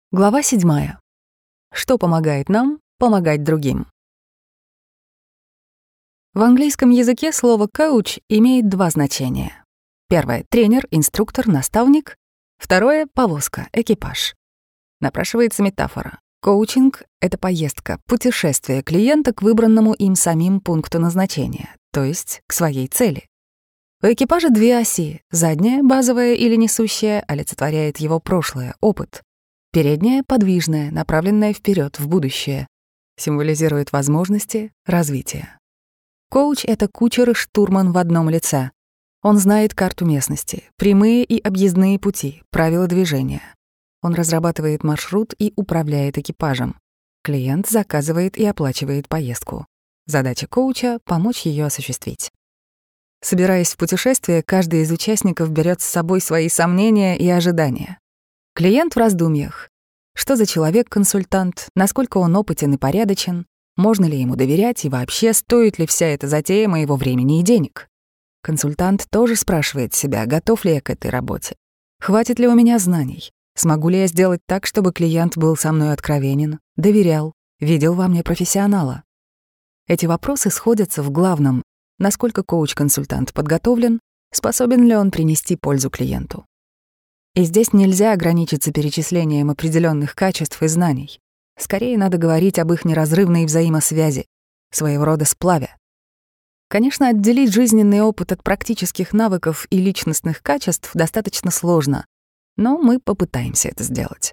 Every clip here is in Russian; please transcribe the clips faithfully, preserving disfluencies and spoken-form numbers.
Глава седьмая. Что помогает нам помогать другим? В английском языке слово «коуч» имеет два значения. Первое — тренер, инструктор, наставник. Второе — повозка, экипаж. Напрашивается метафора. Коучинг — это поездка, путешествие клиента к выбранному им самим пункту назначения, то есть к своей цели. У экипажа две оси. Задняя, базовая или несущая, олицетворяет его прошлое, опыт. Передняя, подвижная, направленная вперед, в будущее, символизирует возможности, развитие. Коуч — это кучер и штурман в одном лице. Он знает карту местности, прямые и объездные пути, правила движения. Он разрабатывает маршрут и управляет экипажем. Клиент заказывает и оплачивает поездку. Задача коуча — помочь ее осуществить. Собираясь в путешествие, каждый из участников берет с собой свои сомнения и ожидания. Клиент в раздумьях. Что за человек-консультант, насколько он опытен и порядочен, можно ли ему доверять и вообще стоит ли вся эта затея моего времени и денег? Консультант тоже спрашивает себя, готов ли я к этой работе, хватит ли у меня знаний, смогу ли я сделать так, чтобы клиент был со мной откровенен, доверял, видел во мне профессионала. Эти вопросы сходятся в главном, насколько коуч-консультант подготовлен, способен ли он принести пользу клиенту. И здесь нельзя ограничиться перечислением определенных качеств и знаний. Скорее надо говорить об их неразрывной взаимосвязи, своего рода сплаве. Конечно, отделить жизненный опыт от практических навыков и личностных качеств достаточно сложно, но мы попытаемся это сделать.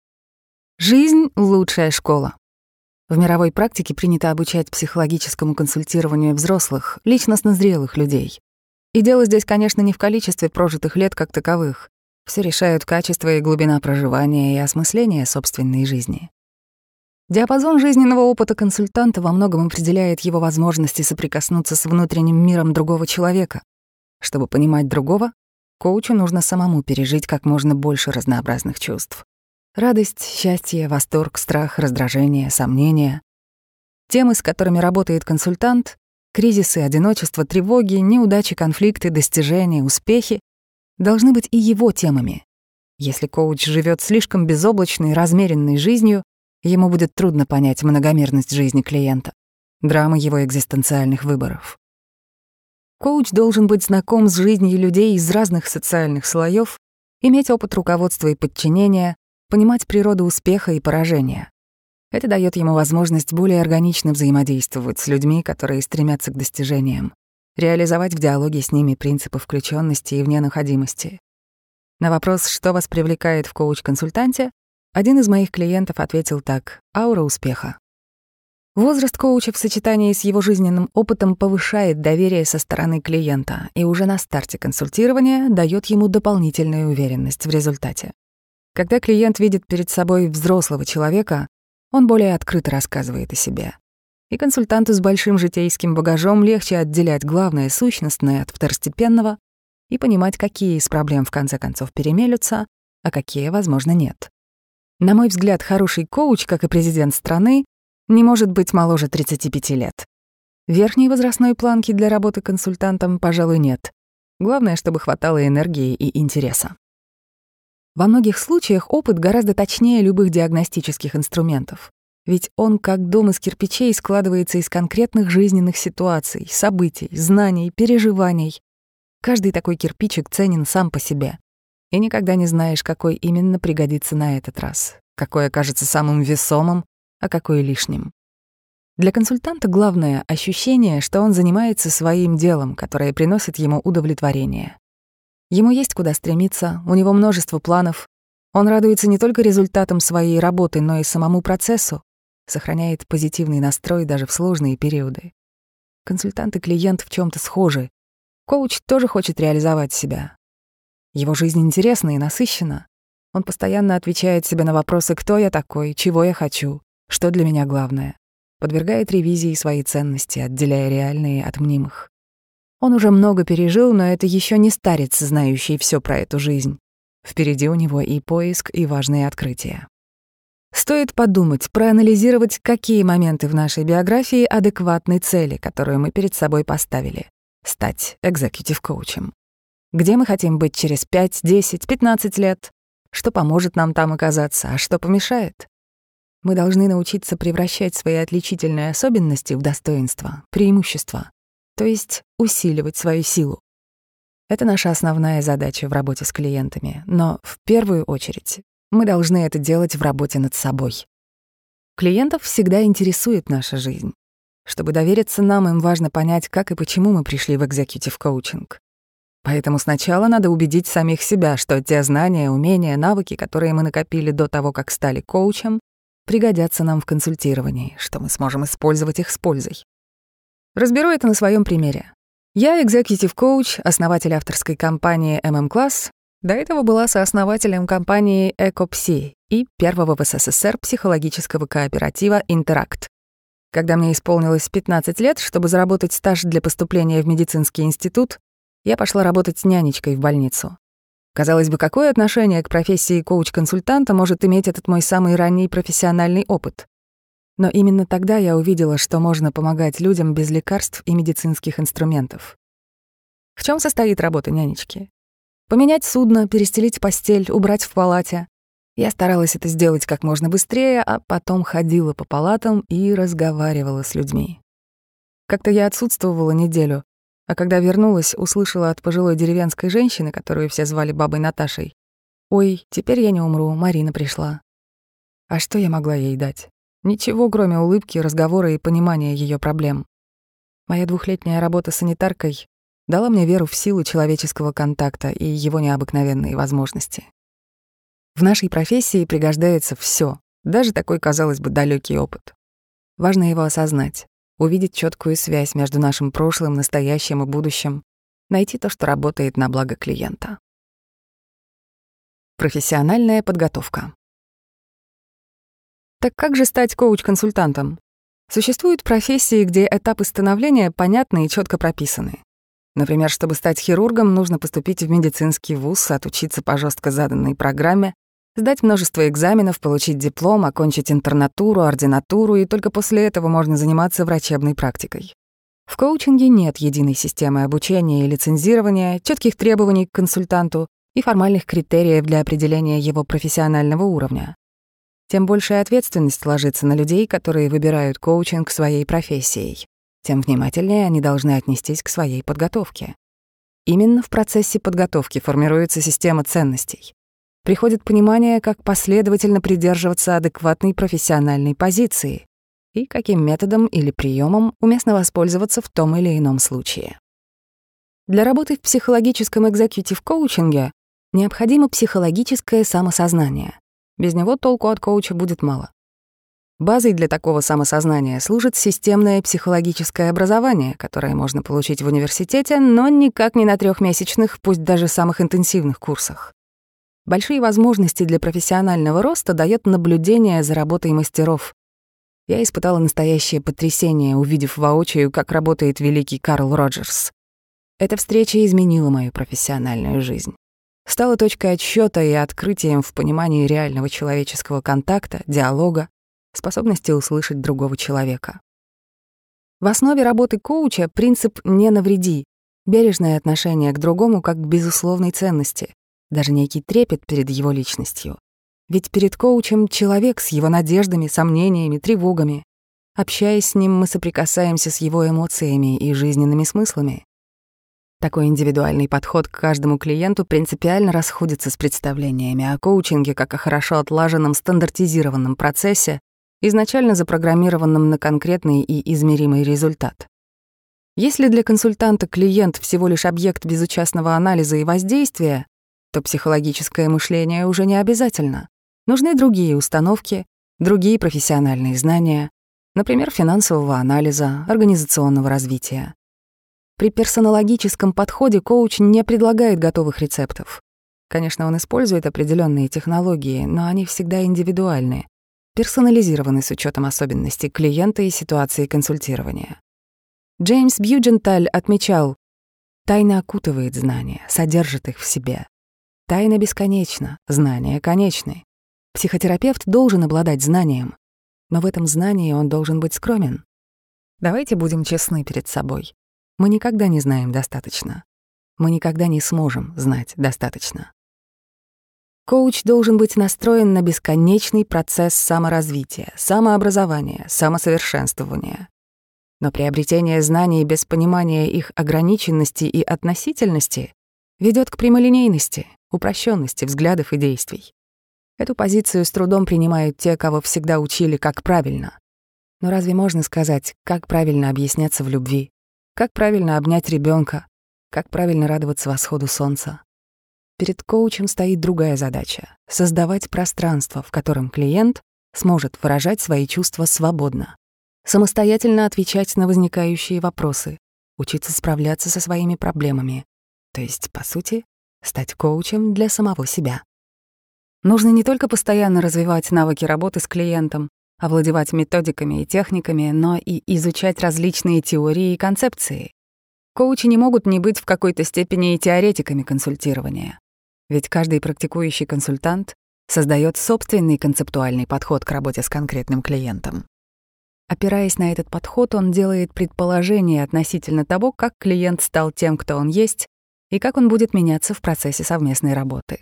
Жизнь — лучшая школа. В мировой практике принято обучать психологическому консультированию взрослых, личностно зрелых людей. И дело здесь, конечно, не в количестве прожитых лет как таковых. Все решают качество и глубина проживания и осмысления собственной жизни. Диапазон жизненного опыта консультанта во многом определяет его возможности соприкоснуться с внутренним миром другого человека. Чтобы понимать другого, коучу нужно самому пережить как можно больше разнообразных чувств. Радость, счастье, восторг, страх, раздражение, сомнения. Темы, с которыми работает консультант — кризисы, одиночество, тревоги, неудачи, конфликты, достижения, успехи — должны быть и его темами. Если коуч живет слишком безоблачной, размеренной жизнью, ему будет трудно понять многомерность жизни клиента, драмы его экзистенциальных выборов. Коуч должен быть знаком с жизнью людей из разных социальных слоев, иметь опыт руководства и подчинения, понимать природу успеха и поражения. Это дает ему возможность более органично взаимодействовать с людьми, которые стремятся к достижениям, реализовать в диалоге с ними принципы включенности и вненаходимости. На вопрос, что вас привлекает в коуч-консультанте, один из моих клиентов ответил так: аура успеха. Возраст коуча в сочетании с его жизненным опытом повышает доверие со стороны клиента и уже на старте консультирования дает ему дополнительную уверенность в результате. Когда клиент видит перед собой взрослого человека, он более открыто рассказывает о себе. И консультанту с большим житейским багажом легче отделять главное сущностное от второстепенного и понимать, какие из проблем в конце концов перемелются, а какие, возможно, нет. На мой взгляд, хороший коуч, как и президент страны, не может быть моложе тридцати пяти лет. Верхней возрастной планки для работы консультантом, пожалуй, нет. Главное, чтобы хватало энергии и интереса. Во многих случаях опыт гораздо точнее любых диагностических инструментов. Ведь он, как дом из кирпичей, складывается из конкретных жизненных ситуаций, событий, знаний, переживаний. Каждый такой кирпичик ценен сам по себе. И никогда не знаешь, какой именно пригодится на этот раз, какой окажется самым весомым, а какой лишним. Для консультанта главное — ощущение, что он занимается своим делом, которое приносит ему удовлетворение. Ему есть куда стремиться, у него множество планов. Он радуется не только результатам своей работы, но и самому процессу, сохраняет позитивный настрой даже в сложные периоды. Консультант и клиент в чем-то схожи. Коуч тоже хочет реализовать себя. Его жизнь интересна и насыщена. Он постоянно отвечает себе на вопросы: кто я такой, чего я хочу, что для меня главное. Подвергает ревизии свои ценности, отделяя реальные от мнимых. Он уже много пережил, но это еще не старец, знающий все про эту жизнь. Впереди у него и поиск, и важные открытия. Стоит подумать, проанализировать, какие моменты в нашей биографии адекватны цели, которую мы перед собой поставили — стать экзекьютив-коучем. Где мы хотим быть через пять, десять, пятнадцать лет? что поможет нам там оказаться, а что помешает. Мы должны научиться превращать свои отличительные особенности в достоинства, преимущества, то есть усиливать свою силу. Это наша основная задача в работе с клиентами, но в первую очередь мы должны это делать в работе над собой. Клиентов всегда интересует наша жизнь. Чтобы довериться нам, им важно понять, как и почему мы пришли в экзекьютив коучинг. Поэтому сначала надо убедить самих себя, что те знания, умения, навыки, которые мы накопили до того, как стали коучем, пригодятся нам в консультировании, что мы сможем использовать их с пользой. Разберу это на своем примере. Я экзекьютив-коуч, основатель авторской компании эм эм Class, до этого была сооснователем компании «Экопси» и первого в эс эс эс эр психологического кооператива «Интеракт». Когда мне исполнилось пятнадцать лет, чтобы заработать стаж для поступления в медицинский институт, я пошла работать нянечкой в больницу. Казалось бы, какое отношение к профессии коуч-консультанта может иметь этот мой самый ранний профессиональный опыт? Но именно тогда я увидела, что можно помогать людям без лекарств и медицинских инструментов. В чем состоит работа нянечки? Поменять судно, перестелить постель, убрать в палате. Я старалась это сделать как можно быстрее, а потом ходила по палатам и разговаривала с людьми. Как-то я отсутствовала неделю, а когда вернулась, услышала от пожилой деревенской женщины, которую все звали бабой Наташей: «Ой, теперь я не умру, Марина пришла». А что я могла ей дать? Ничего, кроме улыбки, разговора и понимания ее проблем. Моя двухлетняя работа санитаркой дала мне веру в силу человеческого контакта и его необыкновенные возможности. В нашей профессии пригождается все, даже такой, казалось бы, далекий опыт. Важно его осознать, увидеть четкую связь между нашим прошлым, настоящим и будущим, найти то, что работает на благо клиента. Профессиональная подготовка. Так как же стать коуч-консультантом? Существуют профессии, где этапы становления понятны и четко прописаны. Например, чтобы стать хирургом, нужно поступить в медицинский вуз, отучиться по жестко заданной программе, сдать множество экзаменов, получить диплом, окончить интернатуру, ординатуру, и только после этого можно заниматься врачебной практикой. В коучинге нет единой системы обучения и лицензирования, четких требований к консультанту и формальных критериев для определения его профессионального уровня. Тем большая ответственность ложится на людей, которые выбирают коучинг своей профессией, тем внимательнее они должны отнестись к своей подготовке. Именно в процессе подготовки формируется система ценностей. Приходит понимание, как последовательно придерживаться адекватной профессиональной позиции и каким методом или приемом уместно воспользоваться в том или ином случае. Для работы в психологическом экзекьютив-коучинге необходимо психологическое самосознание. Без него толку от коуча будет мало. Базой для такого самосознания служит системное психологическое образование, которое можно получить в университете, но никак не на трехмесячных, пусть даже самых интенсивных курсах. Большие возможности для профессионального роста дает наблюдение за работой мастеров. Я испытала настоящее потрясение, увидев воочию, как работает великий Карл Роджерс. Эта встреча изменила мою профессиональную жизнь. Стала точкой отсчета и открытием в понимании реального человеческого контакта, диалога, способности услышать другого человека. В основе работы коуча принцип «не навреди», бережное отношение к другому как к безусловной ценности, даже некий трепет перед его личностью. Ведь перед коучем человек с его надеждами, сомнениями, тревогами. Общаясь с ним, мы соприкасаемся с его эмоциями и жизненными смыслами. Такой индивидуальный подход к каждому клиенту принципиально расходится с представлениями о коучинге как о хорошо отлаженном стандартизированном процессе, изначально запрограммированном на конкретный и измеримый результат. Если для консультанта клиент всего лишь объект безучастного анализа и воздействия, то психологическое мышление уже не обязательно. Нужны другие установки, другие профессиональные знания, например, финансового анализа, организационного развития. При персонологическом подходе коуч не предлагает готовых рецептов. Конечно, он использует определенные технологии, но они всегда индивидуальны, персонализированы с учетом особенностей клиента и ситуации консультирования. Джеймс Бьюдженталь отмечал: «Тайна окутывает знания, содержит их в себе. Тайна бесконечна, знания конечны. Психотерапевт должен обладать знанием, но в этом знании он должен быть скромен. Давайте будем честны перед собой. Мы никогда не знаем достаточно. Мы никогда не сможем знать достаточно. Коуч должен быть настроен на бесконечный процесс саморазвития, самообразования, самосовершенствования. Но приобретение знаний без понимания их ограниченности и относительности ведет к прямолинейности, упрощенности взглядов и действий. Эту позицию с трудом принимают те, кого всегда учили, как правильно. Но разве можно сказать, как правильно объясняться в любви, как правильно обнять ребенка, как правильно радоваться восходу солнца? Перед коучем стоит другая задача — создавать пространство, в котором клиент сможет выражать свои чувства свободно, самостоятельно отвечать на возникающие вопросы, учиться справляться со своими проблемами, то есть, по сути, стать коучем для самого себя. Нужно не только постоянно развивать навыки работы с клиентом, овладевать методиками и техниками, но и изучать различные теории и концепции. Коучи не могут не быть в какой-то степени и теоретиками консультирования. Ведь каждый практикующий консультант создает собственный концептуальный подход к работе с конкретным клиентом. Опираясь на этот подход, он делает предположения относительно того, как клиент стал тем, кто он есть, и как он будет меняться в процессе совместной работы.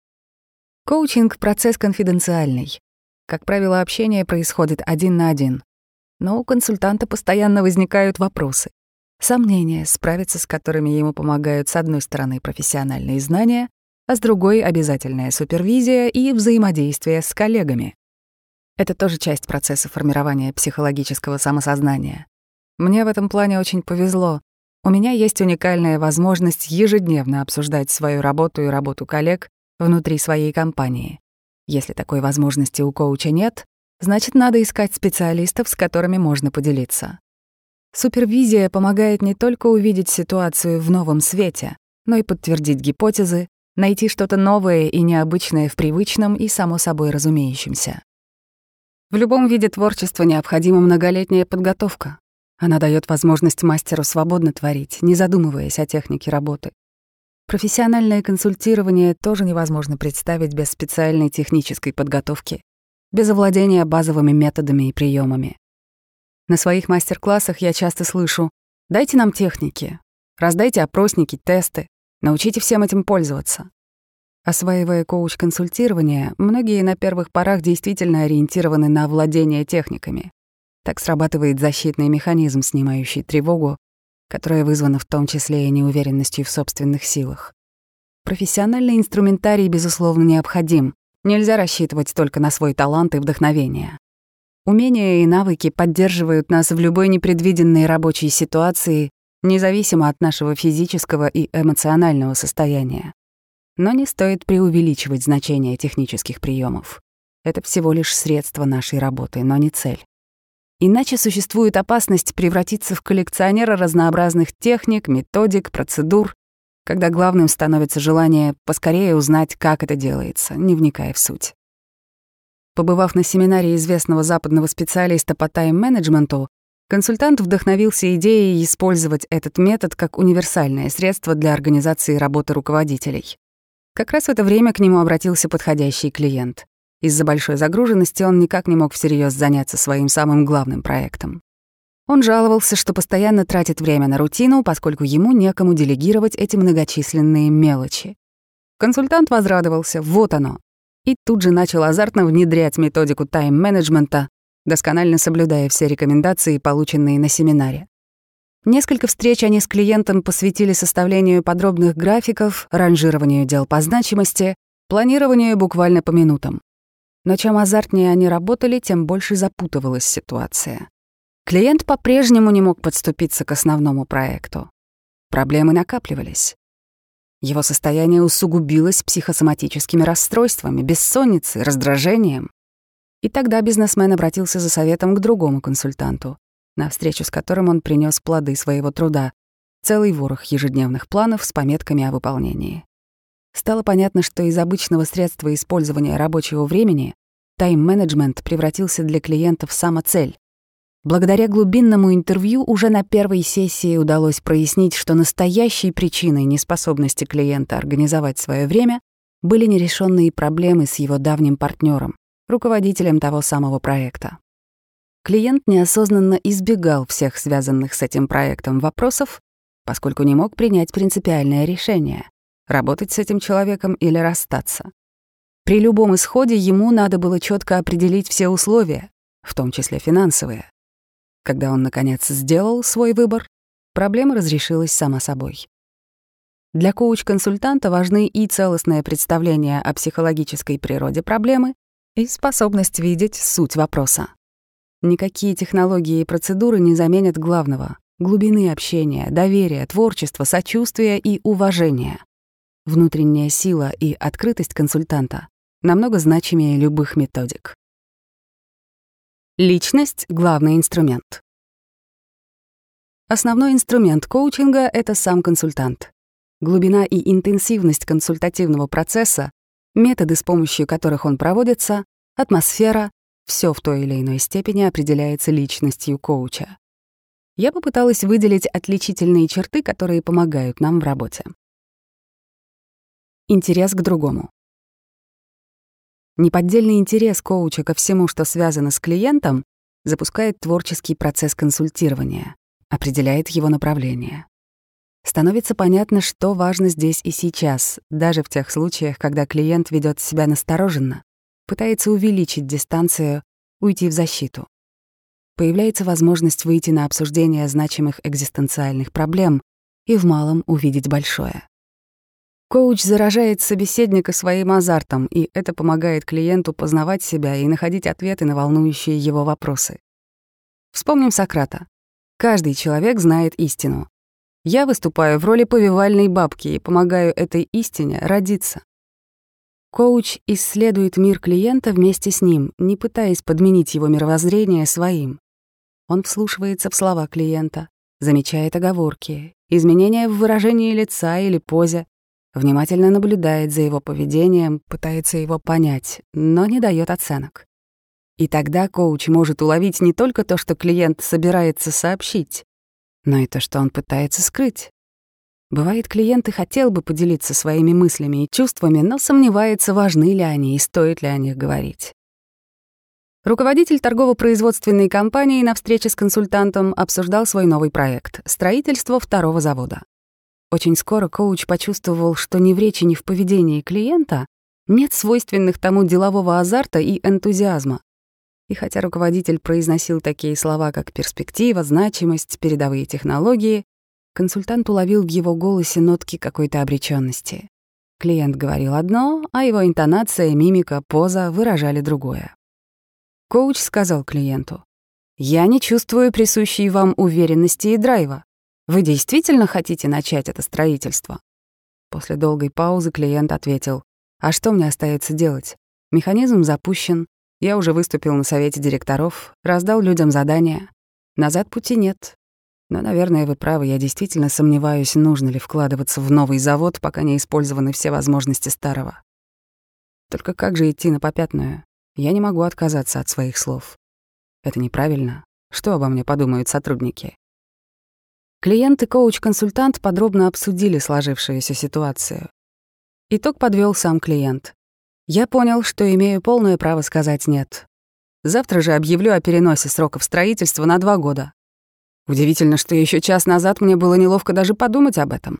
Коучинг — процесс конфиденциальный. Как правило, общение происходит один на один. Но у консультанта постоянно возникают вопросы, сомнения, справиться с которыми ему помогают с одной стороны профессиональные знания, а с другой — обязательная супервизия и взаимодействие с коллегами. Это тоже часть процесса формирования психологического самосознания. Мне в этом плане очень повезло. У меня есть уникальная возможность ежедневно обсуждать свою работу и работу коллег внутри своей компании. Если такой возможности у коуча нет, значит, надо искать специалистов, с которыми можно поделиться. Супервизия помогает не только увидеть ситуацию в новом свете, но и подтвердить гипотезы, найти что-то новое и необычное в привычном и само собой разумеющемся. В любом виде творчества необходима многолетняя подготовка. Она дает возможность мастеру свободно творить, не задумываясь о технике работы. Профессиональное консультирование тоже невозможно представить без специальной технической подготовки, без овладения базовыми методами и приемами. На своих мастер-классах я часто слышу: «Дайте нам техники, раздайте опросники, тесты, научите всем этим пользоваться». Осваивая коуч-консультирование, многие на первых порах действительно ориентированы на овладение техниками. Так срабатывает защитный механизм, снимающий тревогу, которая вызвана в том числе и неуверенностью в собственных силах. Профессиональный инструментарий, безусловно, необходим. Нельзя рассчитывать только на свой талант и вдохновение. Умения и навыки поддерживают нас в любой непредвиденной рабочей ситуации, независимо от нашего физического и эмоционального состояния. Но не стоит преувеличивать значение технических приемов. Это всего лишь средство нашей работы, но не цель. Иначе существует опасность превратиться в коллекционера разнообразных техник, методик, процедур, когда главным становится желание поскорее узнать, как это делается, не вникая в суть. Побывав на семинаре известного западного специалиста по тайм-менеджменту, консультант вдохновился идеей использовать этот метод как универсальное средство для организации работы руководителей. Как раз в это время к нему обратился подходящий клиент. Из-за большой загруженности он никак не мог всерьез заняться своим самым главным проектом. Он жаловался, что постоянно тратит время на рутину, поскольку ему некому делегировать эти многочисленные мелочи. Консультант возрадовался: вот оно. И тут же начал азартно внедрять методику тайм-менеджмента, досконально соблюдая все рекомендации, полученные на семинаре. Несколько встреч они с клиентом посвятили составлению подробных графиков, ранжированию дел по значимости, планированию буквально по минутам. Но чем азартнее они работали, тем больше запутывалась ситуация. Клиент по-прежнему не мог подступиться к основному проекту. Проблемы накапливались. Его состояние усугубилось психосоматическими расстройствами, бессонницей, раздражением. И тогда бизнесмен обратился за советом к другому консультанту, на встречу с которым он принес плоды своего труда, целый ворох ежедневных планов с пометками о выполнении. Стало понятно, что из обычного средства использования рабочего времени тайм-менеджмент превратился для клиента в самоцель. Благодаря глубинному интервью уже на первой сессии удалось прояснить, что настоящей причиной неспособности клиента организовать свое время были нерешенные проблемы с его давним партнером, руководителем того самого проекта. Клиент неосознанно избегал всех связанных с этим проектом вопросов, поскольку не мог принять принципиальное решение — работать с этим человеком или расстаться. При любом исходе ему надо было четко определить все условия, в том числе финансовые. Когда он, наконец, сделал свой выбор, проблема разрешилась сама собой. Для коуч-консультанта важны и целостное представление о психологической природе проблемы, и способность видеть суть вопроса. Никакие технологии и процедуры не заменят главного — глубины общения, доверия, творчества, сочувствия и уважения. Внутренняя сила и открытость консультанта намного значимее любых методик. Личность — главный инструмент. Основной инструмент коучинга — это сам консультант. Глубина и интенсивность консультативного процесса, методы, с помощью которых он проводится, атмосфера — все в той или иной степени определяется личностью коуча. Я попыталась выделить отличительные черты, которые помогают нам в работе. Интерес к другому. Неподдельный интерес коуча ко всему, что связано с клиентом, запускает творческий процесс консультирования, определяет его направление. Становится понятно, что важно здесь и сейчас, даже в тех случаях, когда клиент ведет себя настороженно, пытается увеличить дистанцию, уйти в защиту. Появляется возможность выйти на обсуждение значимых экзистенциальных проблем и в малом увидеть большое. Коуч заражает собеседника своим азартом, и это помогает клиенту познавать себя и находить ответы на волнующие его вопросы. Вспомним Сократа. Каждый человек знает истину. Я выступаю в роли повивальной бабки и помогаю этой истине родиться. Коуч исследует мир клиента вместе с ним, не пытаясь подменить его мировоззрение своим. Он вслушивается в слова клиента, замечает оговорки, изменения в выражении лица или позе, внимательно наблюдает за его поведением, пытается его понять, но не дает оценок. И тогда коуч может уловить не только то, что клиент собирается сообщить, но и то, что он пытается скрыть. Бывает, клиент и хотел бы поделиться своими мыслями и чувствами, но сомневается, важны ли они и стоит ли о них говорить. Руководитель торгово-производственной компании на встрече с консультантом обсуждал свой новый проект — строительство второго завода. Очень скоро коуч почувствовал, что ни в речи, ни в поведении клиента нет свойственных тому делового азарта и энтузиазма. И хотя руководитель произносил такие слова, как перспектива, значимость, передовые технологии, консультант уловил в его голосе нотки какой-то обречённости. Клиент говорил одно, а его интонация, мимика, поза выражали другое. Коуч сказал клиенту: «Я не чувствую присущей вам уверенности и драйва. Вы действительно хотите начать это строительство?» После долгой паузы клиент ответил: «А что мне остается делать? Механизм запущен. Я уже выступил на совете директоров, раздал людям задания. Назад пути нет. Но, наверное, вы правы, я действительно сомневаюсь, нужно ли вкладываться в новый завод, пока не использованы все возможности старого. Только как же идти на попятную? Я не могу отказаться от своих слов. Это неправильно. Что обо мне подумают сотрудники?» Клиент и коуч-консультант подробно обсудили сложившуюся ситуацию. Итог подвел сам клиент. «Я понял, что имею полное право сказать «нет». Завтра же объявлю о переносе сроков строительства на два года. Удивительно, что еще час назад мне было неловко даже подумать об этом».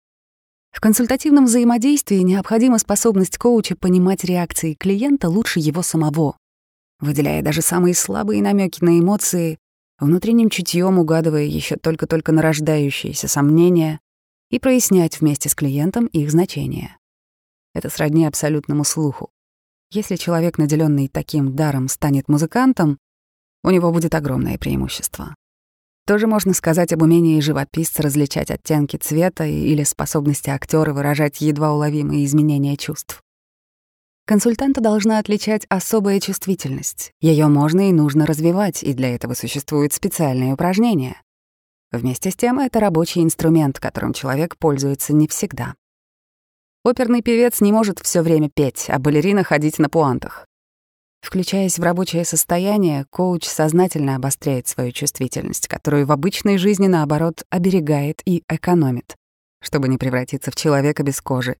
В консультативном взаимодействии необходима способность коуча понимать реакции клиента лучше его самого, выделяя даже самые слабые намеки на эмоции, внутренним чутьем угадывая еще только-только нарождающиеся сомнения и прояснять вместе с клиентом их значение. Это сродни абсолютному слуху. Если человек, наделенный таким даром, станет музыкантом, у него будет огромное преимущество. Тоже можно сказать об умении живописца различать оттенки цвета или способности актера выражать едва уловимые изменения чувств. Консультанта должна отличать особая чувствительность. Ее можно и нужно развивать, и для этого существуют специальные упражнения. Вместе с тем, это рабочий инструмент, которым человек пользуется не всегда. Оперный певец не может все время петь, а балерина ходить на пуантах. Включаясь в рабочее состояние, коуч сознательно обостряет свою чувствительность, которую в обычной жизни, наоборот, оберегает и экономит, чтобы не превратиться в человека без кожи.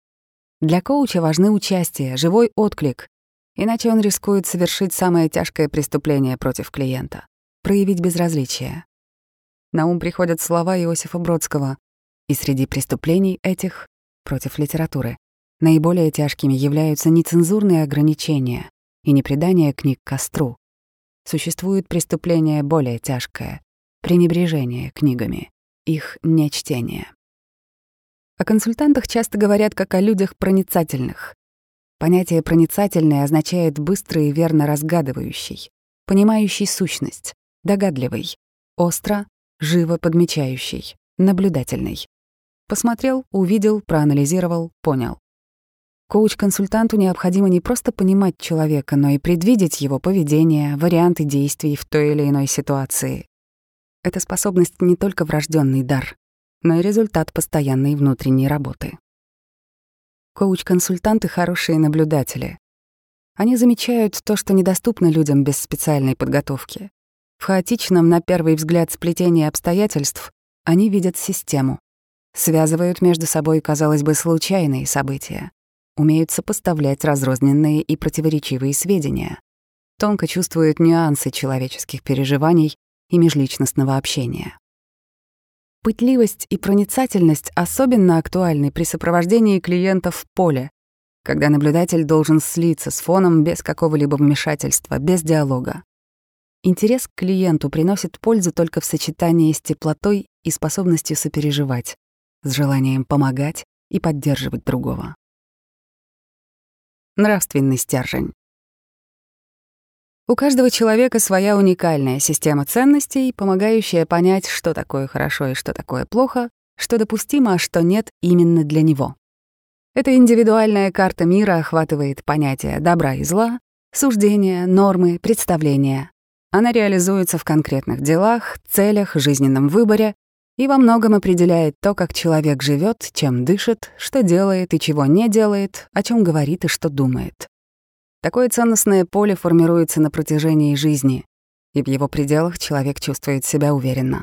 Для коуча важны участие, живой отклик, иначе он рискует совершить самое тяжкое преступление против клиента — проявить безразличие. На ум приходят слова Иосифа Бродского: «И среди преступлений этих против литературы Наиболее тяжкими являются нецензурные ограничения и непредание книг костру. Существует преступление более тяжкое — пренебрежение книгами, их нечтение. О консультантах часто говорят как о людях проницательных. Понятие «проницательный» означает быстрый и верно разгадывающий, понимающий сущность, догадливый, остро, живо подмечающий, наблюдательный. Посмотрел, увидел, проанализировал, понял. Коуч-консультанту необходимо не просто понимать человека, но и предвидеть его поведение, варианты действий в той или иной ситуации. Эта способность не только врожденный дар, но и результат постоянной внутренней работы. Коуч-консультанты — хорошие наблюдатели. Они замечают то, что недоступно людям без специальной подготовки. В хаотичном, на первый взгляд, сплетении обстоятельств они видят систему, связывают между собой, казалось бы, случайные события, умеют сопоставлять разрозненные и противоречивые сведения, тонко чувствуют нюансы человеческих переживаний и межличностного общения. Пытливость и проницательность особенно актуальны при сопровождении клиентов в поле, когда наблюдатель должен слиться с фоном без какого-либо вмешательства, без диалога. Интерес к клиенту приносит пользу только в сочетании с теплотой и способностью сопереживать, с желанием помогать и поддерживать другого. Нравственный стержень. У каждого человека своя уникальная система ценностей, помогающая понять, что такое хорошо и что такое плохо, что допустимо, а что нет именно для него. Эта индивидуальная карта мира охватывает понятия добра и зла, суждения, нормы, представления. Она реализуется в конкретных делах, целях, жизненном выборе и во многом определяет то, как человек живет, чем дышит, что делает и чего не делает, о чем говорит и что думает. Такое ценностное поле формируется на протяжении жизни, и в его пределах человек чувствует себя уверенно.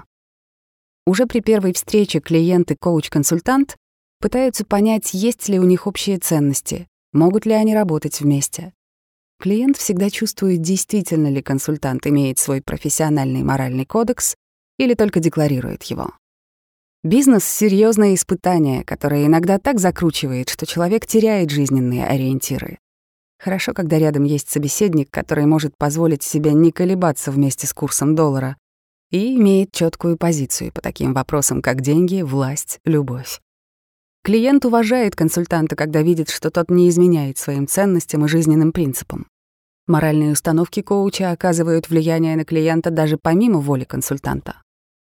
Уже при первой встрече клиент и коуч-консультант пытаются понять, есть ли у них общие ценности, могут ли они работать вместе. Клиент всегда чувствует, действительно ли консультант имеет свой профессиональный моральный кодекс или только декларирует его. Бизнес — серьезное испытание, которое иногда так закручивает, что человек теряет жизненные ориентиры. Хорошо, когда рядом есть собеседник, который может позволить себе не колебаться вместе с курсом доллара и имеет четкую позицию по таким вопросам, как деньги, власть, любовь. Клиент уважает консультанта, когда видит, что тот не изменяет своим ценностям и жизненным принципам. Моральные установки коуча оказывают влияние на клиента даже помимо воли консультанта.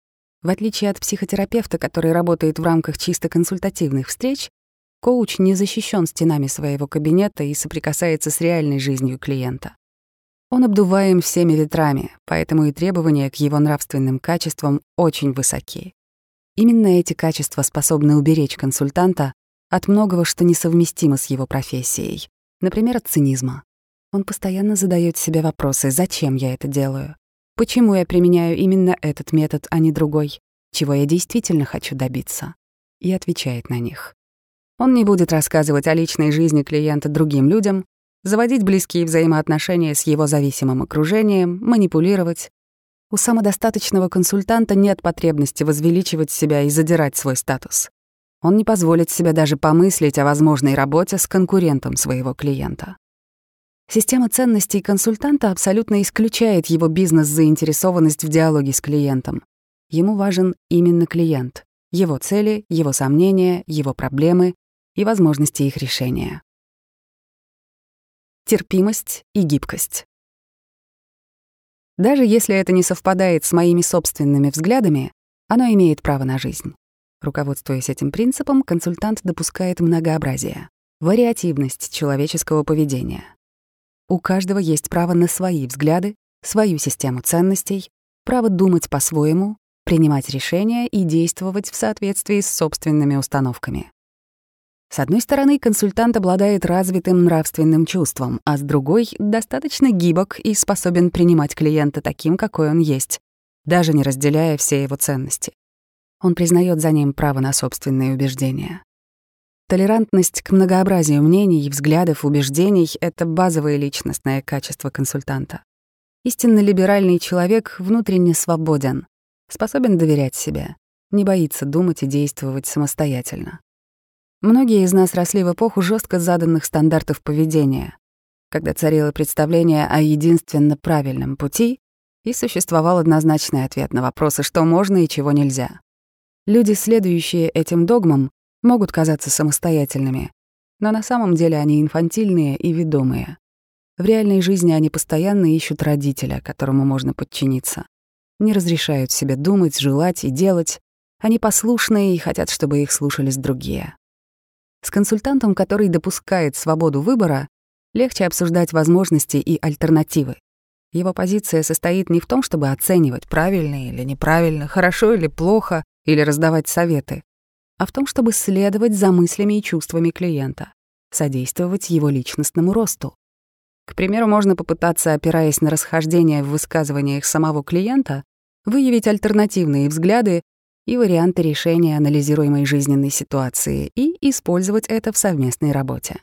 В отличие от психотерапевта, который работает в рамках чисто консультативных встреч, коуч не защищен стенами своего кабинета и соприкасается с реальной жизнью клиента. Он обдуваем всеми ветрами, поэтому и требования к его нравственным качествам очень высоки. Именно эти качества способны уберечь консультанта от многого, что несовместимо с его профессией, например, от цинизма. Он постоянно задает себе вопросы: зачем я это делаю? Почему я применяю именно этот метод, а не другой? Чего я действительно хочу добиться? И отвечает на них. Он не будет рассказывать о личной жизни клиента другим людям, заводить близкие взаимоотношения с его зависимым окружением, манипулировать. У самодостаточного консультанта нет потребности возвеличивать себя и задирать свой статус. Он не позволит себе даже помыслить о возможной работе с конкурентом своего клиента. Система ценностей консультанта абсолютно исключает его бизнес-заинтересованность в диалоге с клиентом. Ему важен именно клиент, его цели, его сомнения, его проблемы и возможности их решения. Терпимость и гибкость. Даже если это не совпадает с моими собственными взглядами, оно имеет право на жизнь. Руководствуясь этим принципом, консультант допускает многообразие, вариативность человеческого поведения. У каждого есть право на свои взгляды, свою систему ценностей, право думать по-своему, принимать решения и действовать в соответствии с собственными установками. С одной стороны, консультант обладает развитым нравственным чувством, а с другой — достаточно гибок и способен принимать клиента таким, какой он есть, даже не разделяя все его ценности. Он признает за ним право на собственные убеждения. Толерантность к многообразию мнений, взглядов, убеждений — это базовое личностное качество консультанта. Истинно либеральный человек внутренне свободен, способен доверять себе, не боится думать и действовать самостоятельно. Многие из нас росли в эпоху жестко заданных стандартов поведения, когда царило представление о единственно правильном пути и существовал однозначный ответ на вопросы, что можно и чего нельзя. Люди, следующие этим догмам, могут казаться самостоятельными, но на самом деле они инфантильные и ведомые. В реальной жизни они постоянно ищут родителя, которому можно подчиниться. Не разрешают себе думать, желать и делать. Они послушные и хотят, чтобы их слушались другие. С консультантом, который допускает свободу выбора, легче обсуждать возможности и альтернативы. Его позиция состоит не в том, чтобы оценивать, правильно или неправильно, хорошо или плохо, или раздавать советы, а в том, чтобы следовать за мыслями и чувствами клиента, содействовать его личностному росту. К примеру, можно попытаться, опираясь на расхождения в высказываниях самого клиента, выявить альтернативные взгляды и варианты решения анализируемой жизненной ситуации и использовать это в совместной работе.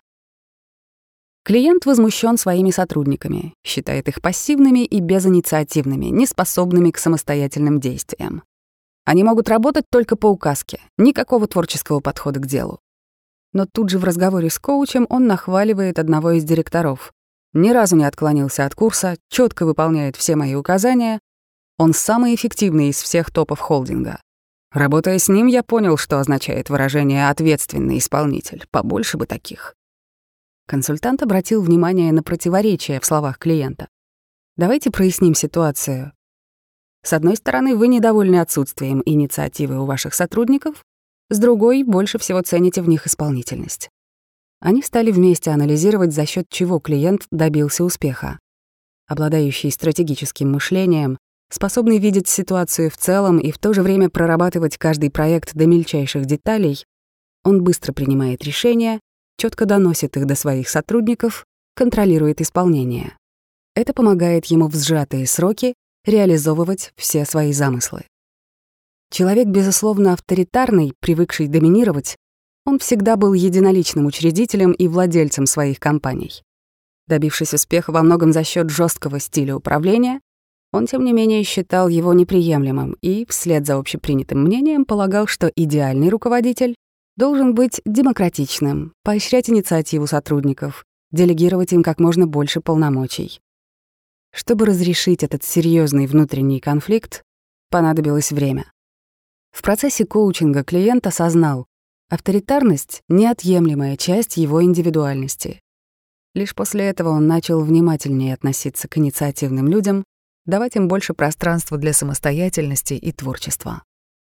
Клиент возмущен своими сотрудниками, считает их пассивными и безинициативными, неспособными к самостоятельным действиям. Они могут работать только по указке, никакого творческого подхода к делу. Но тут же в разговоре с коучем он нахваливает одного из директоров. Ни разу не отклонился от курса, четко выполняет все мои указания. Он самый эффективный из всех топов холдинга. Работая с ним, я понял, что означает выражение «ответственный исполнитель». Побольше бы таких. Консультант обратил внимание на противоречия в словах клиента. Давайте проясним ситуацию. С одной стороны, вы недовольны отсутствием инициативы у ваших сотрудников, с другой, больше всего цените в них исполнительность. Они стали вместе анализировать, за счет чего клиент добился успеха. Обладающий стратегическим мышлением, способный видеть ситуацию в целом и в то же время прорабатывать каждый проект до мельчайших деталей, он быстро принимает решения, четко доносит их до своих сотрудников, контролирует исполнение. Это помогает ему в сжатые сроки реализовывать все свои замыслы. Человек, безусловно, авторитарный, привыкший доминировать, он всегда был единоличным учредителем и владельцем своих компаний. Добившись успеха во многом за счет жесткого стиля управления, он, тем не менее, считал его неприемлемым и, вслед за общепринятым мнением, полагал, что идеальный руководитель должен быть демократичным, поощрять инициативу сотрудников, делегировать им как можно больше полномочий. Чтобы разрешить этот серьезный внутренний конфликт, понадобилось время. В процессе коучинга клиент осознал, авторитарность — неотъемлемая часть его индивидуальности. Лишь после этого он начал внимательнее относиться к инициативным людям, давать им больше пространства для самостоятельности и творчества.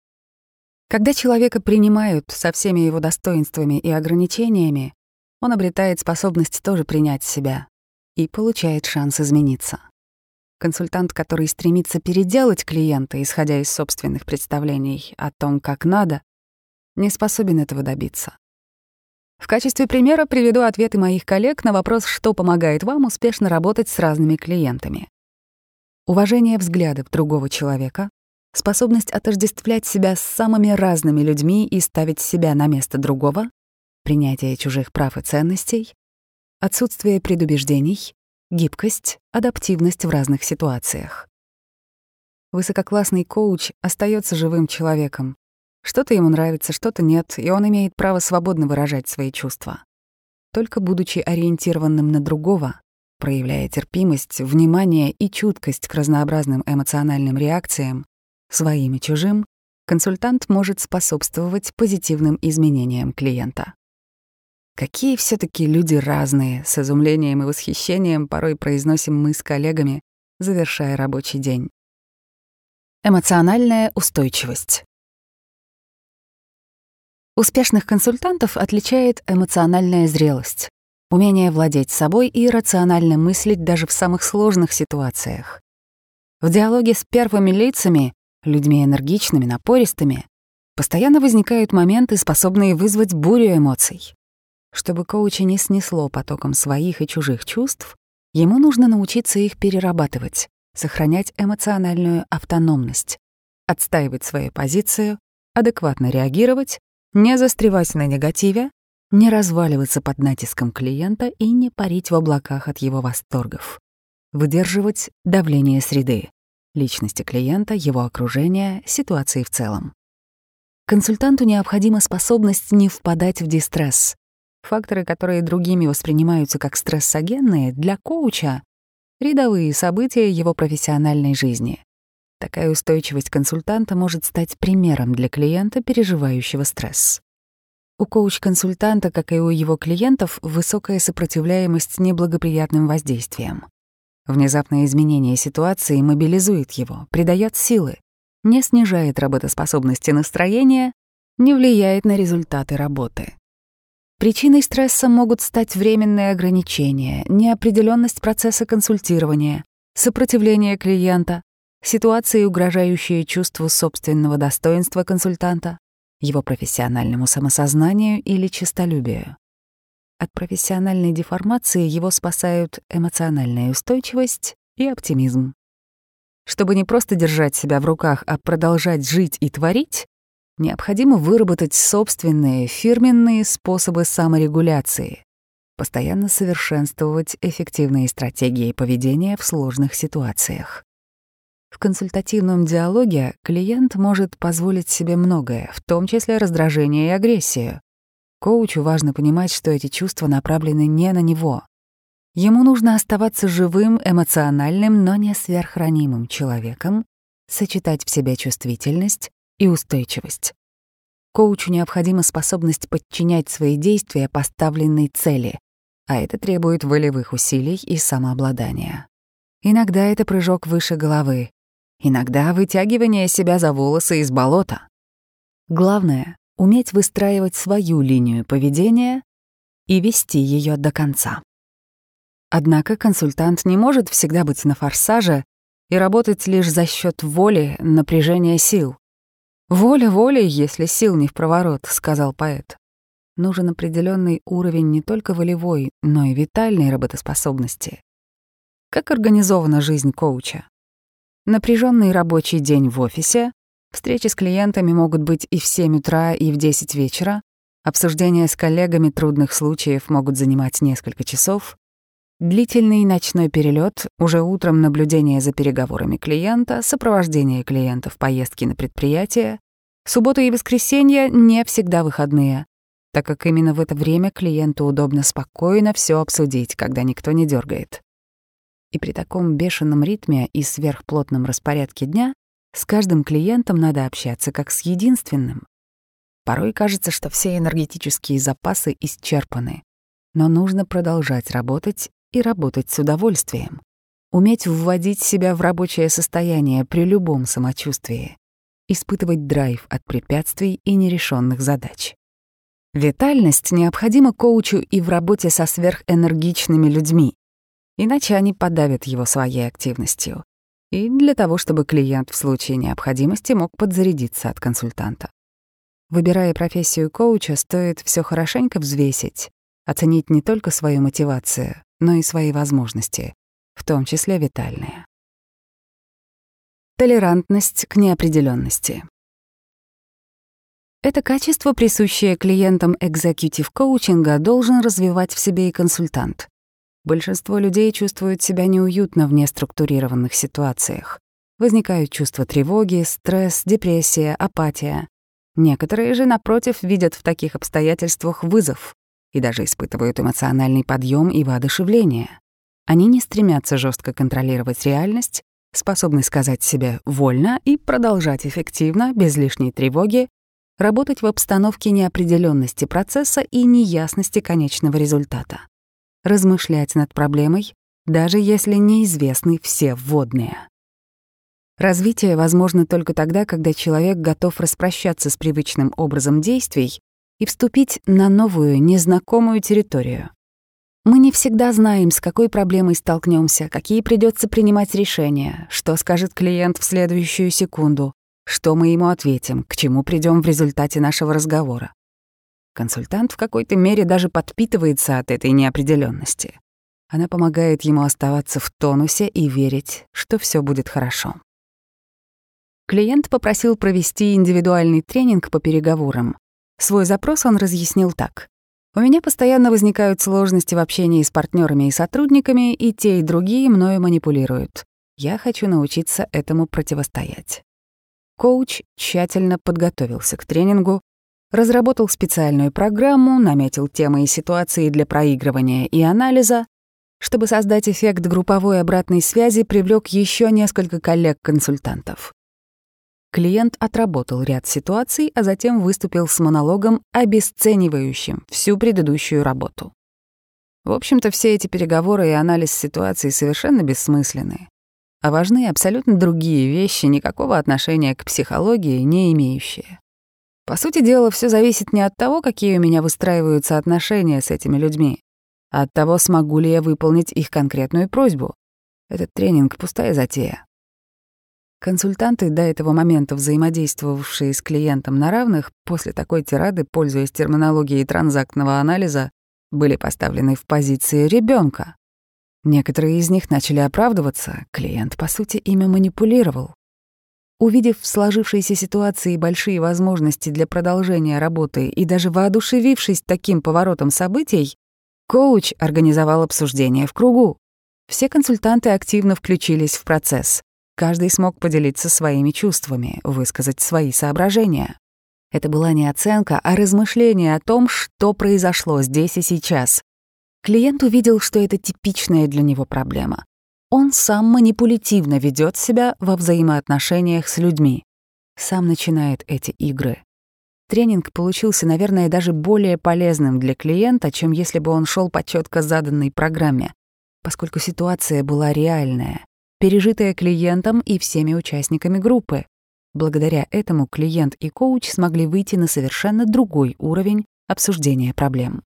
Когда человека принимают со всеми его достоинствами и ограничениями, он обретает способность тоже принять себя и получает шанс измениться. Консультант, который стремится переделать клиента, исходя из собственных представлений о том, как надо, не способен этого добиться. В качестве примера приведу ответы моих коллег на вопрос, что помогает вам успешно работать с разными клиентами. Уважение взглядов другого человека, способность отождествлять себя с самыми разными людьми и ставить себя на место другого, принятие чужих прав и ценностей, отсутствие предубеждений, гибкость, адаптивность в разных ситуациях. Высококлассный коуч остается живым человеком. Что-то ему нравится, что-то нет, и он имеет право свободно выражать свои чувства. Только будучи ориентированным на другого, проявляя терпимость, внимание и чуткость к разнообразным эмоциональным реакциям, своим и чужим, консультант может способствовать позитивным изменениям клиента. Какие все-таки люди разные, с изумлением и восхищением порой произносим мы с коллегами, завершая рабочий день. Эмоциональная устойчивость. Успешных консультантов отличает эмоциональная зрелость, умение владеть собой и рационально мыслить даже в самых сложных ситуациях. В диалоге с первыми лицами, людьми энергичными, напористыми, постоянно возникают моменты, способные вызвать бурю эмоций. Чтобы коуча не снесло потоком своих и чужих чувств, ему нужно научиться их перерабатывать, сохранять эмоциональную автономность, отстаивать свою позицию, адекватно реагировать, не застревать на негативе, не разваливаться под натиском клиента и не парить в облаках от его восторгов, выдерживать давление среды, личности клиента, его окружения, ситуации в целом. Консультанту необходима способность не впадать в дистресс. Факторы, которые другими воспринимаются как стрессогенные, для коуча — рядовые события его профессиональной жизни. Такая устойчивость консультанта может стать примером для клиента, переживающего стресс. У коуч-консультанта, как и у его клиентов, высокая сопротивляемость неблагоприятным воздействиям. Внезапное изменение ситуации мобилизует его, придает силы, не снижает работоспособность и настроение, не влияет на результаты работы. Причиной стресса могут стать временные ограничения, неопределенность процесса консультирования, сопротивление клиента, ситуации, угрожающие чувству собственного достоинства консультанта, его профессиональному самосознанию или честолюбию. От профессиональной деформации его спасают эмоциональная устойчивость и оптимизм. Чтобы не просто держать себя в руках, а продолжать жить и творить, необходимо выработать собственные фирменные способы саморегуляции, постоянно совершенствовать эффективные стратегии поведения в сложных ситуациях. В консультативном диалоге клиент может позволить себе многое, в том числе раздражение и агрессию. Коучу важно понимать, что эти чувства направлены не на него. Ему нужно оставаться живым, эмоциональным, но не сверхранимым человеком, сочетать в себе чувствительность и устойчивость. Коучу необходима способность подчинять свои действия поставленной цели, а это требует волевых усилий и самообладания. Иногда это прыжок выше головы, иногда вытягивание себя за волосы из болота. Главное — уметь выстраивать свою линию поведения и вести ее до конца. Однако консультант не может всегда быть на форсаже и работать лишь за счет воли, напряжения сил. «Воля волей, если сил не впроворот», — сказал поэт. Нужен определенный уровень не только волевой, но и витальной работоспособности. Как организована жизнь коуча? Напряженный рабочий день в офисе, встречи с клиентами могут быть и в семь утра, и в десять вечера, обсуждения с коллегами трудных случаев могут занимать несколько часов, длительный ночной перелет, уже утром наблюдение за переговорами клиента, сопровождение клиента в поездке на предприятие, суббота и воскресенье не всегда выходные, так как именно в это время клиенту удобно спокойно все обсудить, когда никто не дергает. И при таком бешеном ритме и сверхплотном распорядке дня с каждым клиентом надо общаться как с единственным. Порой кажется, что все энергетические запасы исчерпаны, но нужно продолжать работать и работать с удовольствием, уметь вводить себя в рабочее состояние при любом самочувствии, испытывать драйв от препятствий и нерешенных задач. Витальность необходима коучу и в работе со сверхэнергичными людьми, иначе они подавят его своей активностью, и для того, чтобы клиент в случае необходимости мог подзарядиться от консультанта. Выбирая профессию коуча, стоит все хорошенько взвесить, оценить не только свою мотивацию, но и свои возможности, в том числе витальные. Толерантность к неопределенности. Это качество, присущее клиентам экзекьютив-коучинга, должен развивать в себе и консультант. Большинство людей чувствуют себя неуютно в неструктурированных ситуациях. Возникают чувства тревоги, стресс, депрессия, апатия. Некоторые же, напротив, видят в таких обстоятельствах вызов и даже испытывают эмоциональный подъем и воодушевление. Они не стремятся жестко контролировать реальность, способны сказать себе «вольно» и продолжать эффективно, без лишней тревоги, работать в обстановке неопределенности процесса и неясности конечного результата. Размышлять над проблемой, даже если неизвестны все вводные. Развитие возможно только тогда, когда человек готов распрощаться с привычным образом действий и вступить на новую, незнакомую территорию. Мы не всегда знаем, с какой проблемой столкнемся, какие придется принимать решения, что скажет клиент в следующую секунду, что мы ему ответим, к чему придем в результате нашего разговора. Консультант в какой-то мере даже подпитывается от этой неопределенности. Она помогает ему оставаться в тонусе и верить, что все будет хорошо. Клиент попросил провести индивидуальный тренинг по переговорам. Свой запрос он разъяснил так. «У меня постоянно возникают сложности в общении с партнерами и сотрудниками, и те, и другие мною манипулируют. Я хочу научиться этому противостоять». Коуч тщательно подготовился к тренингу, разработал специальную программу, наметил темы и ситуации для проигрывания и анализа. Чтобы создать эффект групповой обратной связи, привлек еще несколько коллег-консультантов. Клиент отработал ряд ситуаций, а затем выступил с монологом, обесценивающим всю предыдущую работу. В общем-то, все эти переговоры и анализ ситуации совершенно бессмысленны, а важны абсолютно другие вещи, никакого отношения к психологии не имеющие. По сути дела, все зависит не от того, какие у меня выстраиваются отношения с этими людьми, а от того, смогу ли я выполнить их конкретную просьбу. Этот тренинг — пустая затея. Консультанты, до этого момента взаимодействовавшие с клиентом на равных, после такой тирады, пользуясь терминологией транзактного анализа, были поставлены в позиции ребенка. Некоторые из них начали оправдываться, клиент, по сути, ими манипулировал. Увидев в сложившейся ситуации большие возможности для продолжения работы и даже воодушевившись таким поворотом событий, коуч организовал обсуждение в кругу. Все консультанты активно включились в процесс. Каждый смог поделиться своими чувствами, высказать свои соображения. Это была не оценка, а размышление о том, что произошло здесь и сейчас. Клиент увидел, что это типичная для него проблема. Он сам манипулятивно ведет себя во взаимоотношениях с людьми. Сам начинает эти игры. Тренинг получился, наверное, даже более полезным для клиента, чем если бы он шел по четко заданной программе, поскольку ситуация была реальная, пережитая клиентом и всеми участниками группы. Благодаря этому клиент и коуч смогли выйти на совершенно другой уровень обсуждения проблем.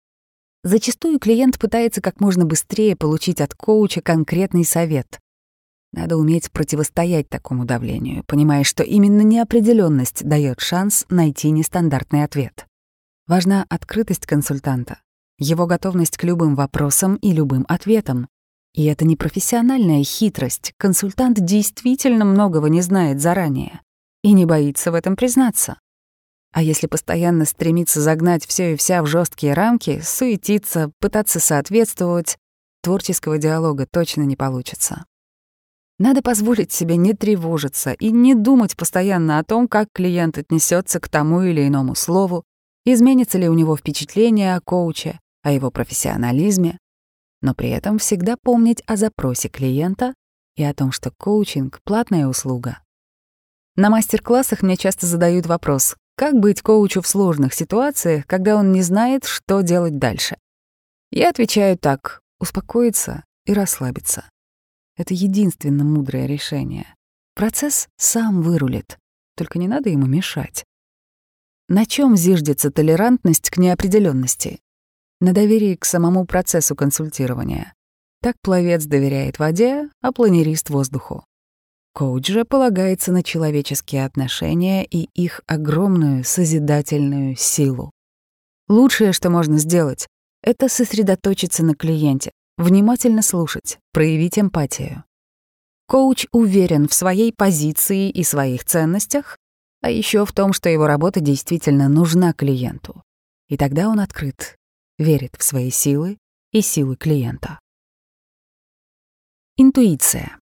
Зачастую клиент пытается как можно быстрее получить от коуча конкретный совет. Надо уметь противостоять такому давлению, понимая, что именно неопределенность дает шанс найти нестандартный ответ. Важна открытость консультанта, его готовность к любым вопросам и любым ответам. И это не профессиональная хитрость. Консультант действительно многого не знает заранее и не боится в этом признаться. А если постоянно стремиться загнать все и вся в жесткие рамки, суетиться, пытаться соответствовать, творческого диалога точно не получится. Надо позволить себе не тревожиться и не думать постоянно о том, как клиент отнесется к тому или иному слову, изменится ли у него впечатление о коуче, о его профессионализме, но при этом всегда помнить о запросе клиента и о том, что коучинг — платная услуга. На мастер-классах мне часто задают вопрос, как быть коучу в сложных ситуациях, когда он не знает, что делать дальше. Я отвечаю так: успокоиться и расслабиться. Это единственно мудрое решение. Процесс сам вырулит, только не надо ему мешать. На чем зиждется толерантность к неопределенности? На доверии к самому процессу консультирования. Так пловец доверяет воде, а планерист — воздуху. Коуч же полагается на человеческие отношения и их огромную созидательную силу. Лучшее, что можно сделать, это сосредоточиться на клиенте, внимательно слушать, проявить эмпатию. Коуч уверен в своей позиции и своих ценностях, а еще в том, что его работа действительно нужна клиенту. И тогда он открыт, верит в свои силы и силы клиента. Интуиция.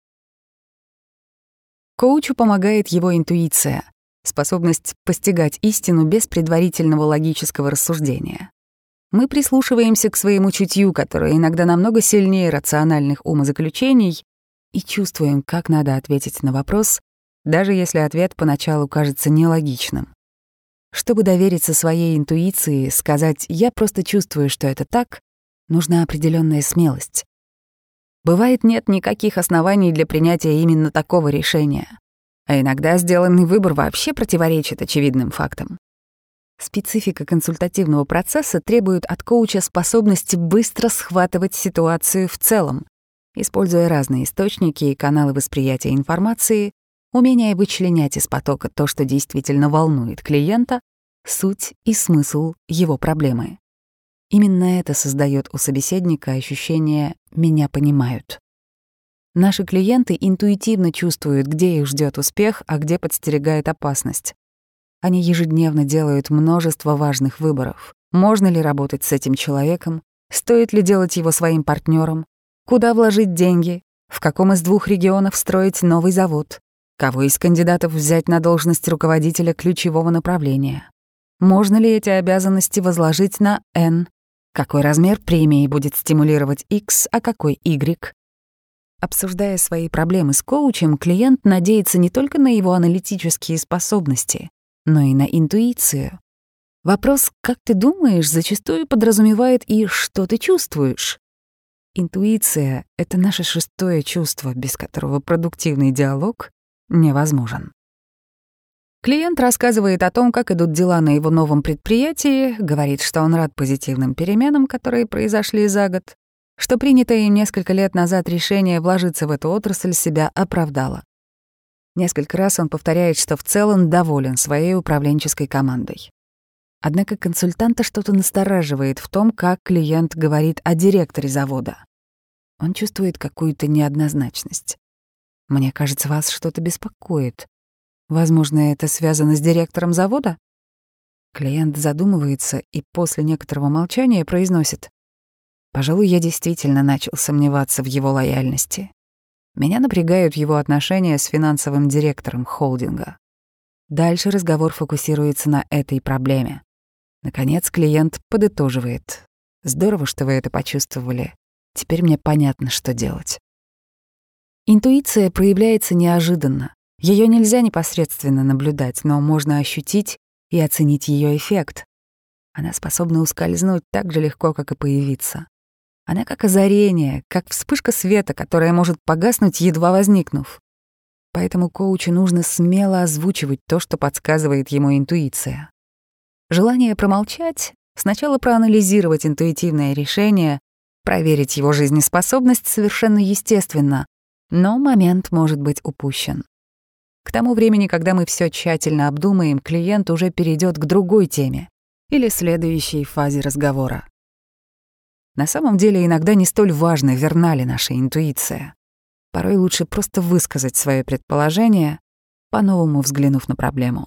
Коучу помогает его интуиция, способность постигать истину без предварительного логического рассуждения. Мы прислушиваемся к своему чутью, которое иногда намного сильнее рациональных умозаключений, и чувствуем, как надо ответить на вопрос, даже если ответ поначалу кажется нелогичным. Чтобы довериться своей интуиции, сказать «я просто чувствую, что это так», нужна определенная смелость. Бывает, нет никаких оснований для принятия именно такого решения, а иногда сделанный выбор вообще противоречит очевидным фактам. Специфика консультативного процесса требует от коуча способности быстро схватывать ситуацию в целом, используя разные источники и каналы восприятия информации, умение вычленять из потока то, что действительно волнует клиента, суть и смысл его проблемы. Именно это создает у собеседника ощущение «меня понимают». Наши клиенты интуитивно чувствуют, где их ждет успех, а где подстерегает опасность. Они ежедневно делают множество важных выборов. Можно ли работать с этим человеком? Стоит ли делать его своим партнером? Куда вложить деньги? В каком из двух регионов строить новый завод? Кого из кандидатов взять на должность руководителя ключевого направления? Можно ли эти обязанности возложить на N? Какой размер премии будет стимулировать X, а какой Y? Обсуждая свои проблемы с коучем, клиент надеется не только на его аналитические способности, но и на интуицию. Вопрос «как ты думаешь» зачастую подразумевает и «что ты чувствуешь?». Интуиция — это наше шестое чувство, без которого продуктивный диалог невозможен. Клиент рассказывает о том, как идут дела на его новом предприятии, говорит, что он рад позитивным переменам, которые произошли за год, что принятое им несколько лет назад решение вложиться в эту отрасль себя оправдало. Несколько раз он повторяет, что в целом доволен своей управленческой командой. Однако консультанта что-то настораживает в том, как клиент говорит о директоре завода. Он чувствует какую-то неоднозначность. «Мне кажется, вас что-то беспокоит. Возможно, это связано с директором завода?» Клиент задумывается и после некоторого молчания произносит: «Пожалуй, я действительно начал сомневаться в его лояльности. Меня напрягают его отношения с финансовым директором холдинга». Дальше разговор фокусируется на этой проблеме. Наконец клиент подытоживает: «Здорово, что вы это почувствовали. Теперь мне понятно, что делать». Интуиция проявляется неожиданно. Ее нельзя непосредственно наблюдать, но можно ощутить и оценить ее эффект. Она способна ускользнуть так же легко, как и появиться. Она как озарение, как вспышка света, которая может погаснуть, едва возникнув. Поэтому коучу нужно смело озвучивать то, что подсказывает ему интуиция. Желание промолчать, сначала проанализировать интуитивное решение, проверить его жизнеспособность совершенно естественно, но момент может быть упущен. К тому времени, когда мы все тщательно обдумаем, клиент уже перейдет к другой теме или следующей фазе разговора. На самом деле иногда не столь важно, верна ли наша интуиция. Порой лучше просто высказать свое предположение, по-новому взглянув на проблему.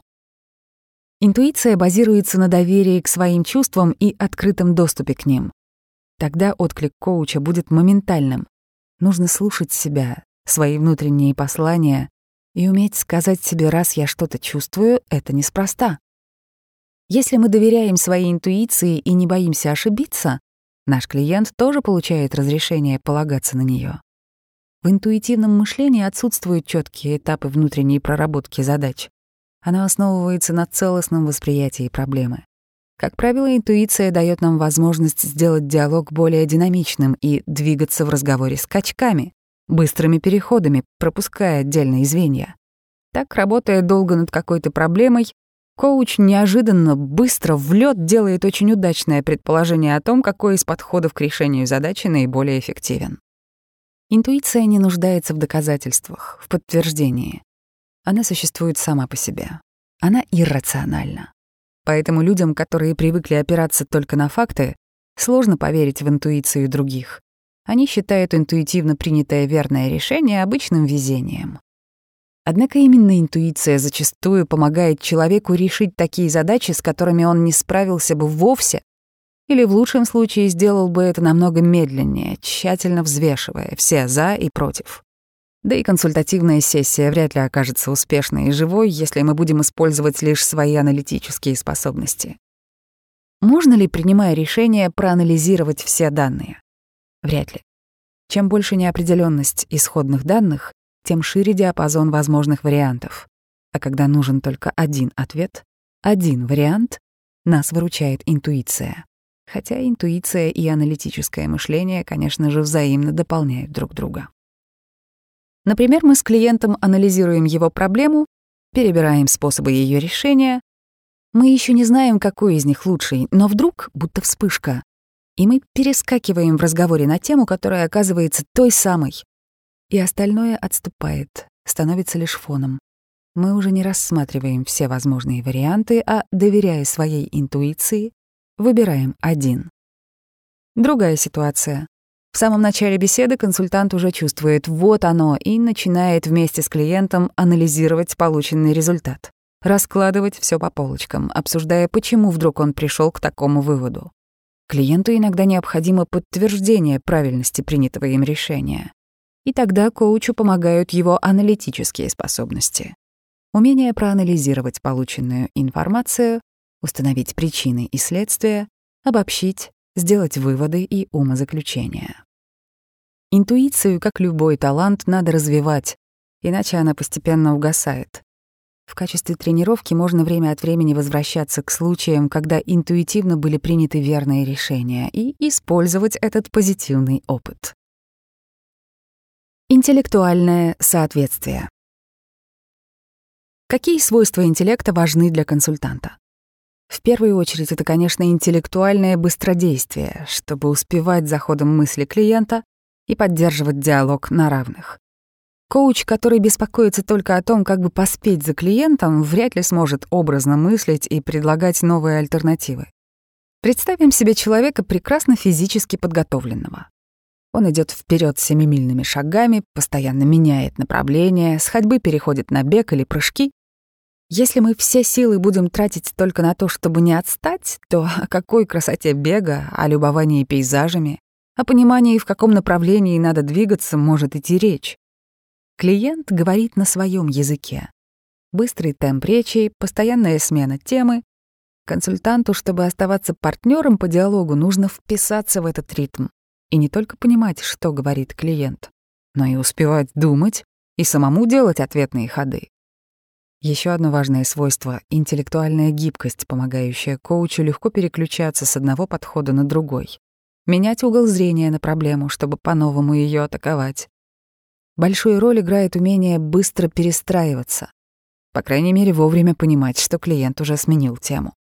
Интуиция базируется на доверии к своим чувствам и открытом доступе к ним. Тогда отклик коуча будет моментальным. Нужно слушать себя, свои внутренние послания и уметь сказать себе: раз я что-то чувствую, это неспроста. Если мы доверяем своей интуиции и не боимся ошибиться, наш клиент тоже получает разрешение полагаться на нее. В интуитивном мышлении отсутствуют четкие этапы внутренней проработки задач. Оно основывается на целостном восприятии проблемы. Как правило, интуиция дает нам возможность сделать диалог более динамичным и двигаться в разговоре скачками, быстрыми переходами, пропуская отдельные звенья. Так, работая долго над какой-то проблемой, коуч неожиданно, быстро, в лёд делает очень удачное предположение о том, какой из подходов к решению задачи наиболее эффективен. Интуиция не нуждается в доказательствах, в подтверждении. Она существует сама по себе. Она иррациональна. Поэтому людям, которые привыкли опираться только на факты, сложно поверить в интуицию других. Они считают интуитивно принятое верное решение обычным везением. Однако именно интуиция зачастую помогает человеку решить такие задачи, с которыми он не справился бы вовсе, или в лучшем случае сделал бы это намного медленнее, тщательно взвешивая все «за» и «против». Да и консультативная сессия вряд ли окажется успешной и живой, если мы будем использовать лишь свои аналитические способности. Можно ли, принимая решение, проанализировать все данные? Вряд ли. Чем больше неопределенность исходных данных, тем шире диапазон возможных вариантов. А когда нужен только один ответ, один вариант, нас выручает интуиция. Хотя интуиция и аналитическое мышление, конечно же, взаимно дополняют друг друга. Например, мы с клиентом анализируем его проблему, перебираем способы ее решения. Мы еще не знаем, какой из них лучший, но вдруг, будто вспышка, и мы перескакиваем в разговоре на тему, которая оказывается той самой. И остальное отступает, становится лишь фоном. Мы уже не рассматриваем все возможные варианты, а, доверяя своей интуиции, выбираем один. Другая ситуация. В самом начале беседы консультант уже чувствует «вот оно» и начинает вместе с клиентом анализировать полученный результат, раскладывать все по полочкам, обсуждая, почему вдруг он пришел к такому выводу. Клиенту иногда необходимо подтверждение правильности принятого им решения. И тогда коучу помогают его аналитические способности. Умение проанализировать полученную информацию, установить причины и следствия, обобщить, сделать выводы и умозаключения. Интуицию, как любой талант, надо развивать, иначе она постепенно угасает. В качестве тренировки можно время от времени возвращаться к случаям, когда интуитивно были приняты верные решения, и использовать этот позитивный опыт. Интеллектуальное соответствие. Какие свойства интеллекта важны для консультанта? В первую очередь, это, конечно, интеллектуальное быстродействие, чтобы успевать за ходом мысли клиента и поддерживать диалог на равных. Коуч, который беспокоится только о том, как бы поспеть за клиентом, вряд ли сможет образно мыслить и предлагать новые альтернативы. Представим себе человека, прекрасно физически подготовленного. Он идет вперед семимильными шагами, постоянно меняет направление, с ходьбы переходит на бег или прыжки. Если мы все силы будем тратить только на то, чтобы не отстать, то о какой красоте бега, о любовании пейзажами, о понимании, в каком направлении надо двигаться, может идти речь. Клиент говорит на своем языке. Быстрый темп речи, постоянная смена темы. Консультанту, чтобы оставаться партнером по диалогу, нужно вписаться в этот ритм и не только понимать, что говорит клиент, но и успевать думать и самому делать ответные ходы. Еще одно важное свойство — интеллектуальная гибкость, помогающая коучу легко переключаться с одного подхода на другой, менять угол зрения на проблему, чтобы по-новому ее атаковать. Большую роль играет умение быстро перестраиваться, по крайней мере, вовремя понимать, что клиент уже сменил тему.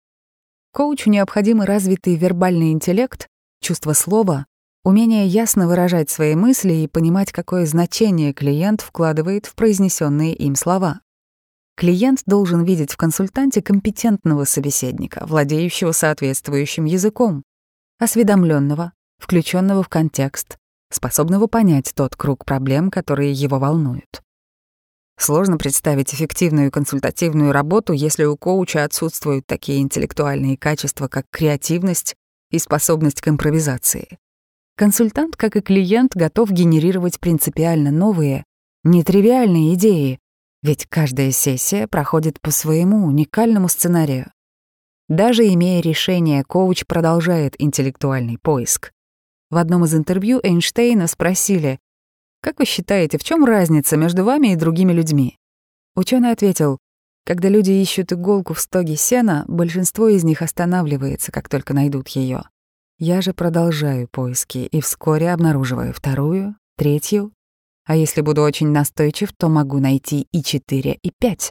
Коучу необходимы развитый вербальный интеллект, чувство слова, умение ясно выражать свои мысли и понимать, какое значение клиент вкладывает в произнесенные им слова. Клиент должен видеть в консультанте компетентного собеседника, владеющего соответствующим языком, осведомленного, включенного в контекст, способного понять тот круг проблем, которые его волнуют. Сложно представить эффективную консультативную работу, если у коуча отсутствуют такие интеллектуальные качества, как креативность и способность к импровизации. Консультант, как и клиент, готов генерировать принципиально новые, нетривиальные идеи, ведь каждая сессия проходит по своему уникальному сценарию. Даже имея решение, коуч продолжает интеллектуальный поиск. В одном из интервью Эйнштейна спросили: «Как вы считаете, в чем разница между вами и другими людьми?» Ученый ответил: «Когда люди ищут иголку в стоге сена, большинство из них останавливается, как только найдут ее. Я же продолжаю поиски и вскоре обнаруживаю вторую, третью, а если буду очень настойчив, то могу найти и четыре, и пять».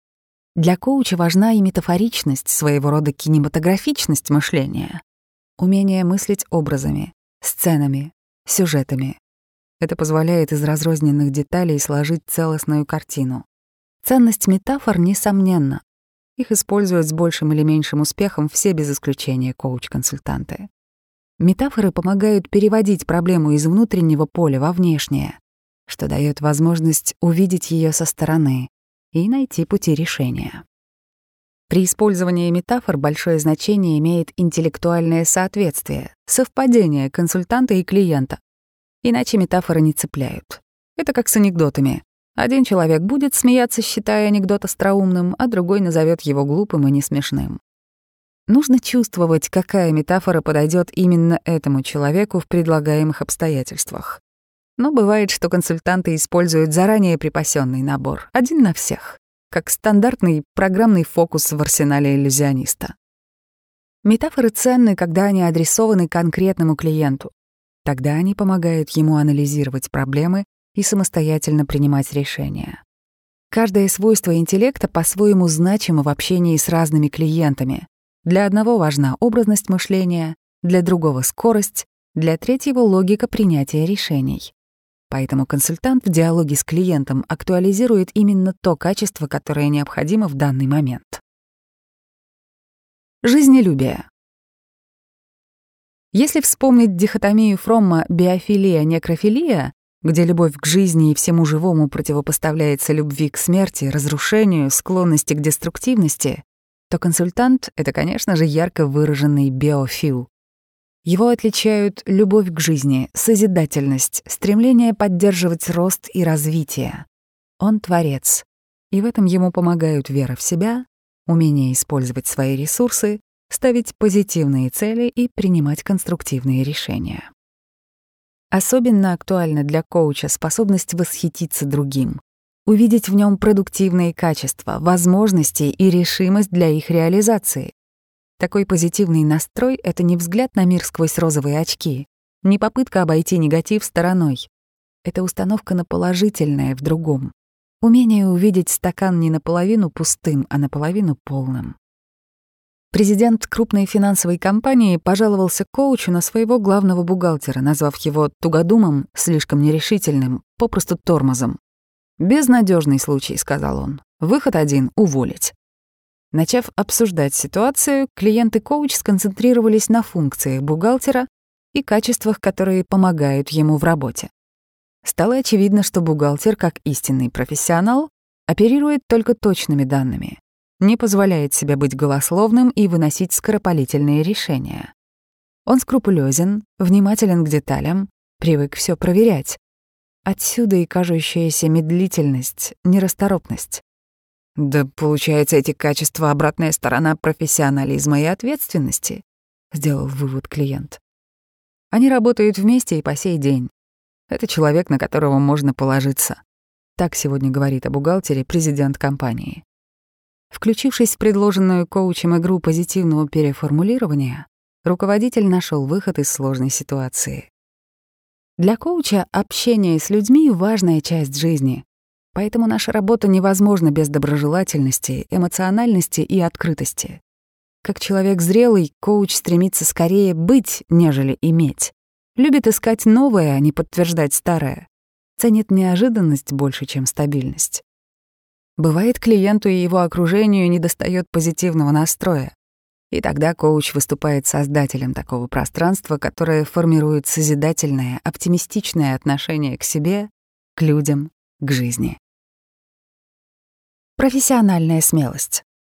Для коуча важна и метафоричность, своего рода кинематографичность мышления, умение мыслить образами, сценами, сюжетами. Это позволяет из разрозненных деталей сложить целостную картину. Ценность метафор несомненна. Их используют с большим или меньшим успехом все без исключения коуч-консультанты. Метафоры помогают переводить проблему из внутреннего поля во внешнее, что дает возможность увидеть ее со стороны и найти пути решения. При использовании метафор большое значение имеет интеллектуальное соответствие, совпадение консультанта и клиента. Иначе метафоры не цепляют. Это как с анекдотами. Один человек будет смеяться, считая анекдот остроумным, а другой назовет его глупым и несмешным. Нужно чувствовать, какая метафора подойдет именно этому человеку в предлагаемых обстоятельствах. Но бывает, что консультанты используют заранее припасенный набор, один на всех, как стандартный программный фокус в арсенале иллюзиониста. Метафоры ценны, когда они адресованы конкретному клиенту. Тогда они помогают ему анализировать проблемы и самостоятельно принимать решения. Каждое свойство интеллекта по-своему значимо в общении с разными клиентами. Для одного важна образность мышления, для другого — скорость, для третьего — логика принятия решений. Поэтому консультант в диалоге с клиентом актуализирует именно то качество, которое необходимо в данный момент. Жизнелюбие. Если вспомнить дихотомию Фромма биофилия-некрофилия, где любовь к жизни и всему живому противопоставляется любви к смерти, разрушению, склонности к деструктивности, то консультант — это, конечно же, ярко выраженный биофил. Его отличают любовь к жизни, созидательность, стремление поддерживать рост и развитие. Он творец, и в этом ему помогают вера в себя, умение использовать свои ресурсы, ставить позитивные цели и принимать конструктивные решения. Особенно актуальна для коуча способность восхититься другим, увидеть в нем продуктивные качества, возможности и решимость для их реализации. Такой позитивный настрой — это не взгляд на мир сквозь розовые очки, не попытка обойти негатив стороной. Это установка на положительное в другом, умение увидеть стакан не наполовину пустым, а наполовину полным. Президент крупной финансовой компании пожаловался коучу на своего главного бухгалтера, назвав его тугодумом, слишком нерешительным, попросту тормозом. «Безнадежный случай», — сказал он. «Выход один — уволить». Начав обсуждать ситуацию, клиент и коуч сконцентрировались на функциях бухгалтера и качествах, которые помогают ему в работе. Стало очевидно, что бухгалтер, как истинный профессионал, оперирует только точными данными, не позволяет себе быть голословным и выносить скоропалительные решения. Он скрупулезен, внимателен к деталям, привык все проверять. Отсюда и кажущаяся медлительность, нерасторопность. «Да, получается, эти качества — обратная сторона профессионализма и ответственности», — сделал вывод клиент. Они работают вместе и по сей день. Это человек, на которого можно положиться. Так сегодня говорит о бухгалтере президент компании. Включившись в предложенную коучем игру позитивного переформулирования, руководитель нашел выход из сложной ситуации. Для коуча общение с людьми — важная часть жизни, поэтому наша работа невозможна без доброжелательности, эмоциональности и открытости. Как человек зрелый, коуч стремится скорее быть, нежели иметь. Любит искать новое, а не подтверждать старое. Ценит неожиданность больше, чем стабильность. Бывает, клиенту и его окружению недостает позитивного настроя. И тогда коуч выступает создателем такого пространства, которое формирует созидательное, оптимистичное отношение к себе, к людям, к жизни. Профессиональная смелость.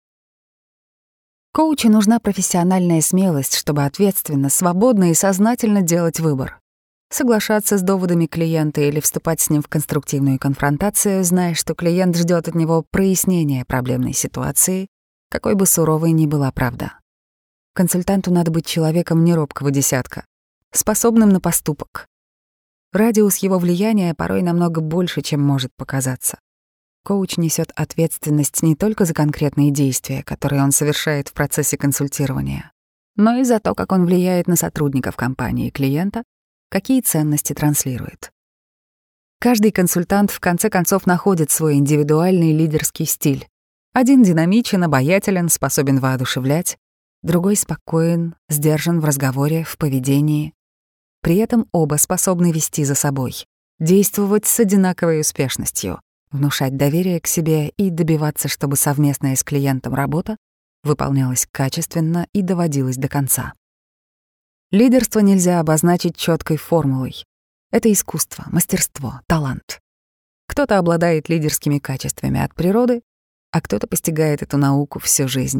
Коучу нужна профессиональная смелость, чтобы ответственно, свободно и сознательно делать выбор. Соглашаться с доводами клиента или вступать с ним в конструктивную конфронтацию, зная, что клиент ждет от него прояснения проблемной ситуации, какой бы суровой ни была правда. Консультанту надо быть человеком неробкого десятка, способным на поступок. Радиус его влияния порой намного больше, чем может показаться. Коуч несет ответственность не только за конкретные действия, которые он совершает в процессе консультирования, но и за то, как он влияет на сотрудников компании и клиента, какие ценности транслирует. Каждый консультант в конце концов находит свой индивидуальный лидерский стиль. Один динамичен, обаятелен, способен воодушевлять, другой спокоен, сдержан в разговоре, в поведении. При этом оба способны вести за собой, действовать с одинаковой успешностью, внушать доверие к себе и добиваться, чтобы совместная с клиентом работа выполнялась качественно и доводилась до конца. Лидерство нельзя обозначить четкой формулой. Это искусство, мастерство, талант. Кто-то обладает лидерскими качествами от природы, а кто-то постигает эту науку всю жизнь.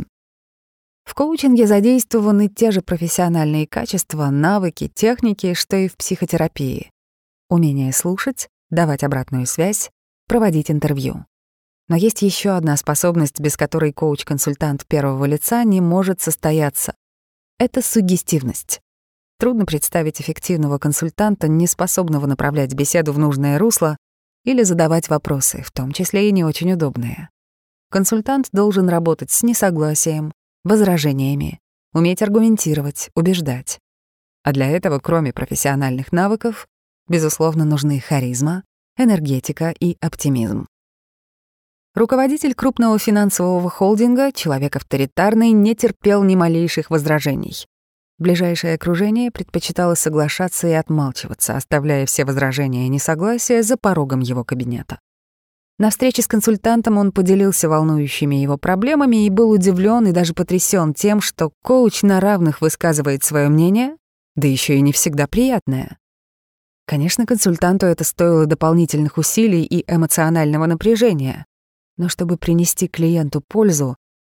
В коучинге задействованы те же профессиональные качества, навыки, техники, что и в психотерапии. Умение слушать, давать обратную связь, проводить интервью. Но есть еще одна способность, без которой коуч-консультант первого лица не может состояться. Это суггестивность. Трудно представить эффективного консультанта, не способного направлять беседу в нужное русло или задавать вопросы, в том числе и не очень удобные. Консультант должен работать с несогласием, возражениями, уметь аргументировать, убеждать. А для этого, кроме профессиональных навыков, безусловно, нужны харизма, энергетика и оптимизм. Руководитель крупного финансового холдинга, человек авторитарный, не терпел ни малейших возражений. Ближайшее окружение предпочитало соглашаться и отмалчиваться, оставляя все возражения и несогласия за порогом его кабинета. На встрече с консультантом он поделился волнующими его проблемами и был удивлен и даже потрясен тем, что коуч на равных высказывает свое мнение, да еще и не всегда приятное. Конечно, консультанту это стоило дополнительных усилий и эмоционального напряжения, но чтобы принести клиенту пользу,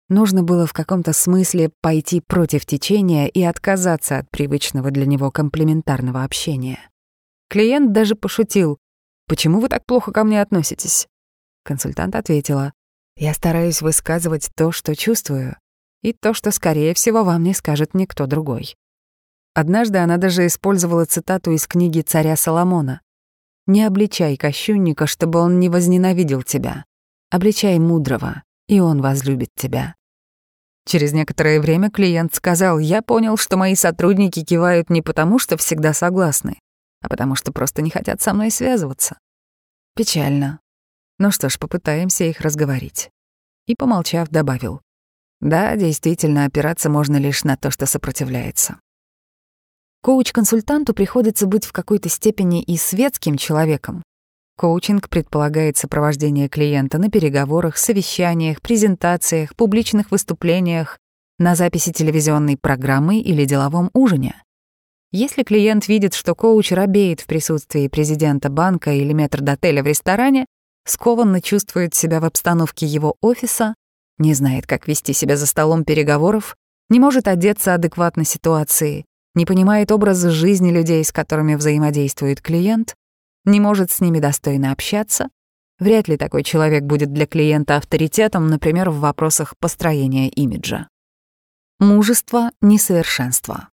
Нужно было в каком-то смысле пойти против течения и отказаться от привычного для него комплиментарного общения. Клиент даже пошутил: «Почему вы так плохо ко мне относитесь?» Консультант ответила: «Я стараюсь высказывать то, что чувствую, и то, что, скорее всего, вам не скажет никто другой». Однажды она даже использовала цитату из книги царя Соломона: «Не обличай кощунника, чтобы он не возненавидел тебя. Обличай мудрого, и он возлюбит тебя». Через некоторое время клиент сказал: «Я понял, что мои сотрудники кивают не потому, что всегда согласны, а потому что просто не хотят со мной связываться. Печально. Ну что ж, попытаемся их разговорить». И, помолчав, добавил: «Да, действительно, опираться можно лишь на то, что сопротивляется». Коуч-консультанту приходится быть в какой-то степени и светским человеком. Коучинг предполагает сопровождение клиента на переговорах, совещаниях, презентациях, публичных выступлениях, на записи телевизионной программы или деловом ужине. Если клиент видит, что коуч робеет в присутствии президента банка или метрдотеля в ресторане, скованно чувствует себя в обстановке его офиса, не знает, как вести себя за столом переговоров, не может одеться адекватно ситуации, не понимает образа жизни людей, с которыми взаимодействует клиент, не может с ними достойно общаться, вряд ли такой человек будет для клиента авторитетом, например, в вопросах построения имиджа. Мужество — несовершенство.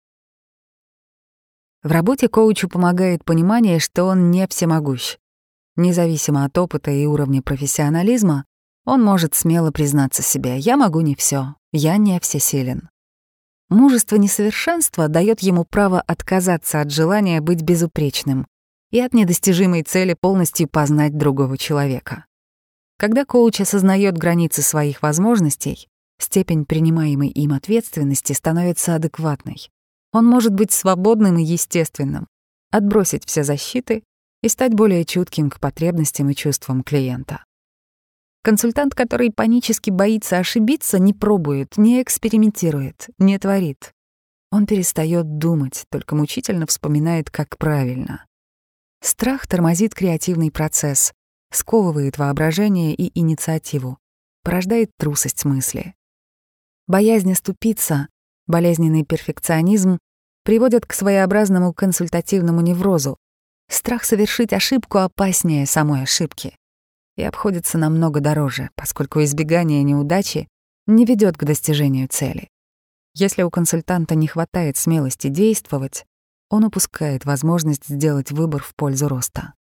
В работе коучу помогает понимание, что он не всемогущ. Независимо от опыта и уровня профессионализма, он может смело признаться себе: «Я могу не все, я не всесилен». Мужество несовершенства дает ему право отказаться от желания быть безупречным и от недостижимой цели полностью познать другого человека. Когда коуч осознает границы своих возможностей, степень принимаемой им ответственности становится адекватной. Он может быть свободным и естественным, отбросить все защиты и стать более чутким к потребностям и чувствам клиента. Консультант, который панически боится ошибиться, не пробует, не экспериментирует, не творит. Он перестает думать, только мучительно вспоминает, как правильно. Страх тормозит креативный процесс, сковывает воображение и инициативу, порождает трусость мысли. Боязнь оступиться, болезненный перфекционизм приводят к своеобразному консультативному неврозу. Страх совершить ошибку опаснее самой ошибки и обходится намного дороже, поскольку избегание неудачи не ведет к достижению цели. Если у консультанта не хватает смелости действовать, он упускает возможность сделать выбор в пользу роста.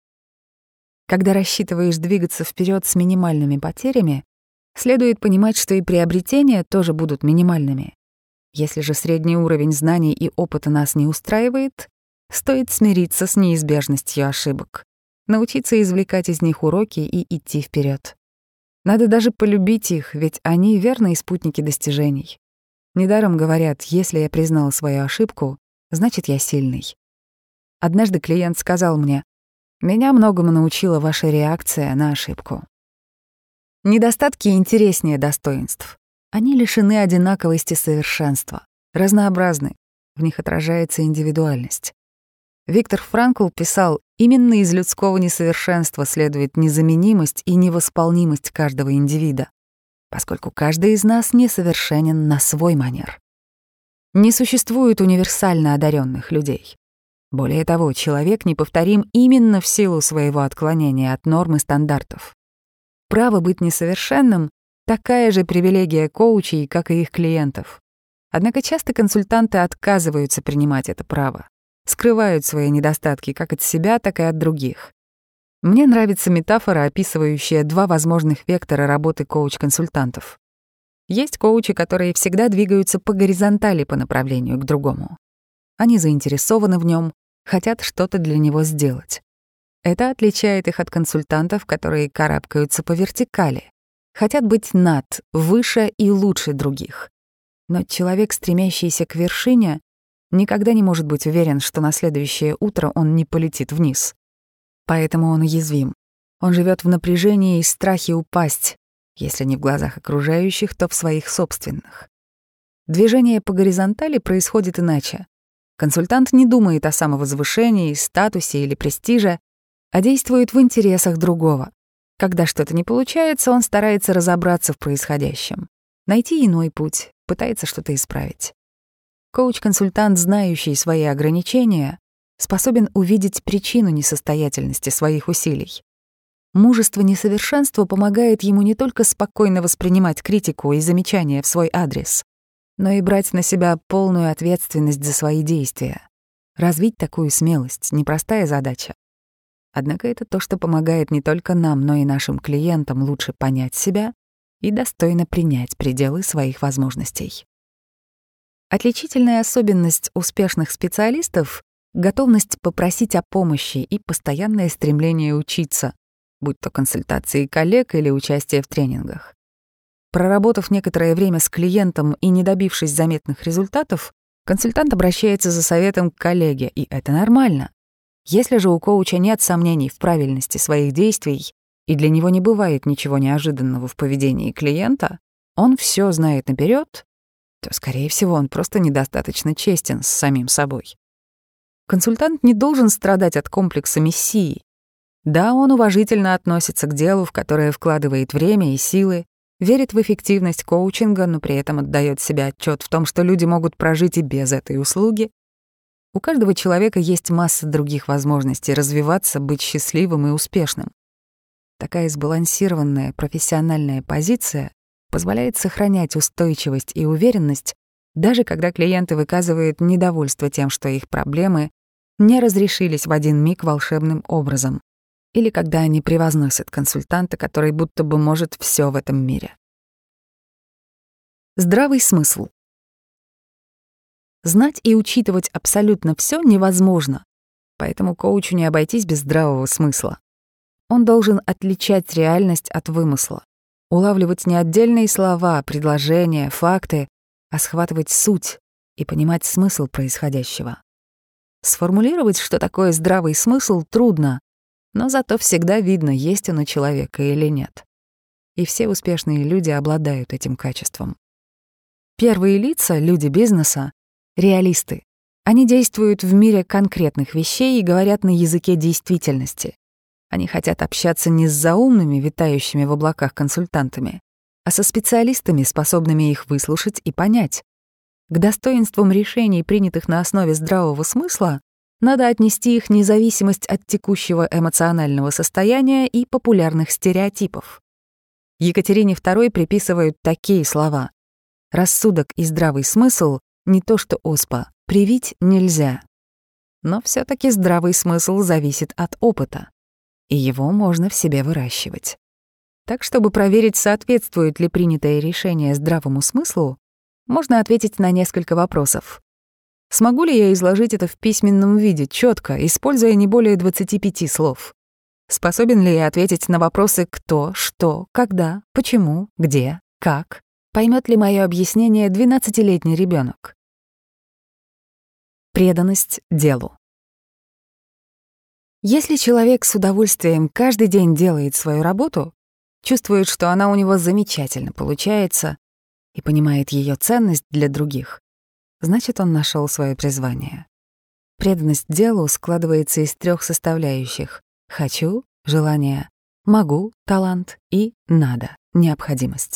Когда рассчитываешь двигаться вперед с минимальными потерями, следует понимать, что и приобретения тоже будут минимальными. Если же средний уровень знаний и опыта нас не устраивает, стоит смириться с неизбежностью ошибок, научиться извлекать из них уроки и идти вперед. Надо даже полюбить их, ведь они верные спутники достижений. Недаром говорят: если я признал свою ошибку, значит, я сильный. Однажды клиент сказал мне: «Меня многому научила ваша реакция на ошибку». Недостатки интереснее достоинств. Они лишены одинаковости совершенства, разнообразны, в них отражается индивидуальность. Виктор Франкл писал: «Именно из людского несовершенства следует незаменимость и невосполнимость каждого индивида, поскольку каждый из нас несовершенен на свой манер». Не существует универсально одаренных людей. Более того, человек неповторим именно в силу своего отклонения от норм и стандартов. Право быть несовершенным — такая же привилегия коучей, как и их клиентов. Однако часто консультанты отказываются принимать это право, скрывают свои недостатки как от себя, так и от других. Мне нравится метафора, описывающая два возможных вектора работы коуч-консультантов. Есть коучи, которые всегда двигаются по горизонтали по направлению к другому. Они заинтересованы в нем, хотят что-то для него сделать. Это отличает их от консультантов, которые карабкаются по вертикали, хотят быть над, выше и лучше других. Но человек, стремящийся к вершине, никогда не может быть уверен, что на следующее утро он не полетит вниз. Поэтому он уязвим. Он живет в напряжении и страхе упасть, если не в глазах окружающих, то в своих собственных. Движение по горизонтали происходит иначе. Консультант не думает о самовозвышении, статусе или престиже, а действует в интересах другого. Когда что-то не получается, он старается разобраться в происходящем. найти иной путь, пытается что-то исправить. Коуч-консультант, знающий свои ограничения, способен увидеть причину несостоятельности своих усилий. Мужество несовершенства помогает ему не только спокойно воспринимать критику и замечания в свой адрес, но и брать на себя полную ответственность за свои действия. Развить такую смелость — непростая задача. Однако это то, что помогает не только нам, но и нашим клиентам лучше понять себя и достойно принять пределы своих возможностей. Отличительная особенность успешных специалистов — готовность попросить о помощи и постоянное стремление учиться, будь то консультации коллег или участие в тренингах. Проработав некоторое время с клиентом и не добившись заметных результатов, консультант обращается за советом к коллеге, и это нормально. Если же у коуча нет сомнений в правильности своих действий, и для него не бывает ничего неожиданного в поведении клиента, он все знает наперед, то, скорее всего, он просто недостаточно честен с самим собой. Консультант не должен страдать от комплекса мессии. Да, он уважительно относится к делу, в которое вкладывает время и силы, верит в эффективность коучинга, но при этом отдает себе отчет в том, что люди могут прожить и без этой услуги. У каждого человека есть масса других возможностей развиваться, быть счастливым и успешным. Такая сбалансированная профессиональная позиция позволяет сохранять устойчивость и уверенность, даже когда клиенты выказывают недовольство тем, что их проблемы не разрешились в один миг волшебным образом, или когда они превозносят консультанта, который будто бы может все в этом мире. Здравый смысл. Знать и учитывать абсолютно все невозможно, поэтому коучу не обойтись без здравого смысла. Он должен отличать реальность от вымысла, улавливать не отдельные слова, предложения, факты, а схватывать суть и понимать смысл происходящего. Сформулировать, что такое здравый смысл, трудно, но зато всегда видно, есть он у человека или нет. И все успешные люди обладают этим качеством. Первые лица, люди бизнеса, реалисты. Они действуют в мире конкретных вещей и говорят на языке действительности. Они хотят общаться не с заумными, витающими в облаках консультантами, а со специалистами, способными их выслушать и понять. К достоинствам решений, принятых на основе здравого смысла, надо отнести их независимость от текущего эмоционального состояния и популярных стереотипов. Екатерине второй приписывают такие слова: «Рассудок и здравый смысл — не то что оспа, привить нельзя». Но все таки здравый смысл зависит от опыта, и его можно в себе выращивать. Так, чтобы проверить, соответствует ли принятое решение здравому смыслу, можно ответить на несколько вопросов. Смогу ли я изложить это в письменном виде, четко, используя не более двадцати пяти слов? Способен ли я ответить на вопросы «кто», «что», «когда», «почему», «где», «как»? Поймет ли мое объяснение двенадцатилетний ребенок? Преданность делу. Если человек с удовольствием каждый день делает свою работу, чувствует, что она у него замечательно получается и понимает ее ценность для других, значит, он нашел свое призвание. Преданность делу складывается из трех составляющих: «хочу», «желание», «могу», «талант» и «надо», «необходимость».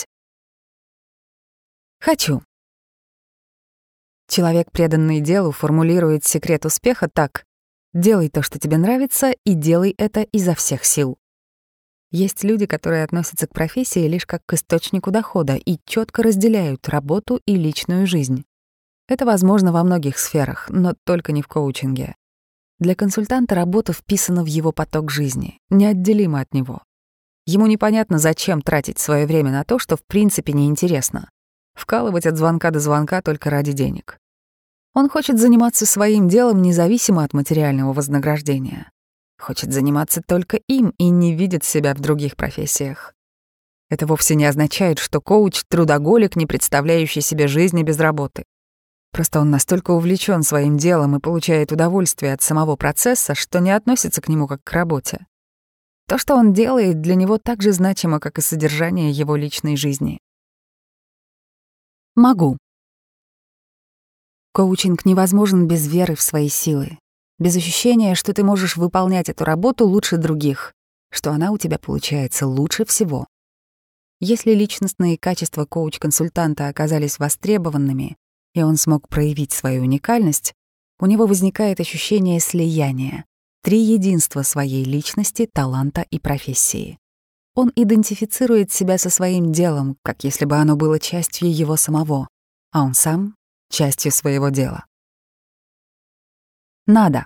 «Хочу». Человек, преданный делу, формулирует секрет успеха так: «Делай то, что тебе нравится, и делай это изо всех сил». Есть люди, которые относятся к профессии лишь как к источнику дохода и четко разделяют работу и личную жизнь. Это возможно во многих сферах, но только не в коучинге. Для консультанта работа вписана в его поток жизни, неотделима от него. Ему непонятно, зачем тратить свое время на то, что в принципе неинтересно. Вкалывать от звонка до звонка только ради денег. Он хочет заниматься своим делом независимо от материального вознаграждения. Хочет заниматься только им и не видит себя в других профессиях. Это вовсе не означает, что коуч — трудоголик, не представляющий себе жизни без работы. Просто он настолько увлечен своим делом и получает удовольствие от самого процесса, что не относится к нему как к работе. То, что он делает, для него так же значимо, как и содержание его личной жизни. Могу. Коучинг невозможен без веры в свои силы, без ощущения, что ты можешь выполнять эту работу лучше других, что она у тебя получается лучше всего. Если личностные качества коуч-консультанта оказались востребованными, и он смог проявить свою уникальность, у него возникает ощущение слияния, триединства своей личности, таланта и профессии. Он идентифицирует себя со своим делом, как если бы оно было частью его самого, а он сам — частью своего дела. Надо.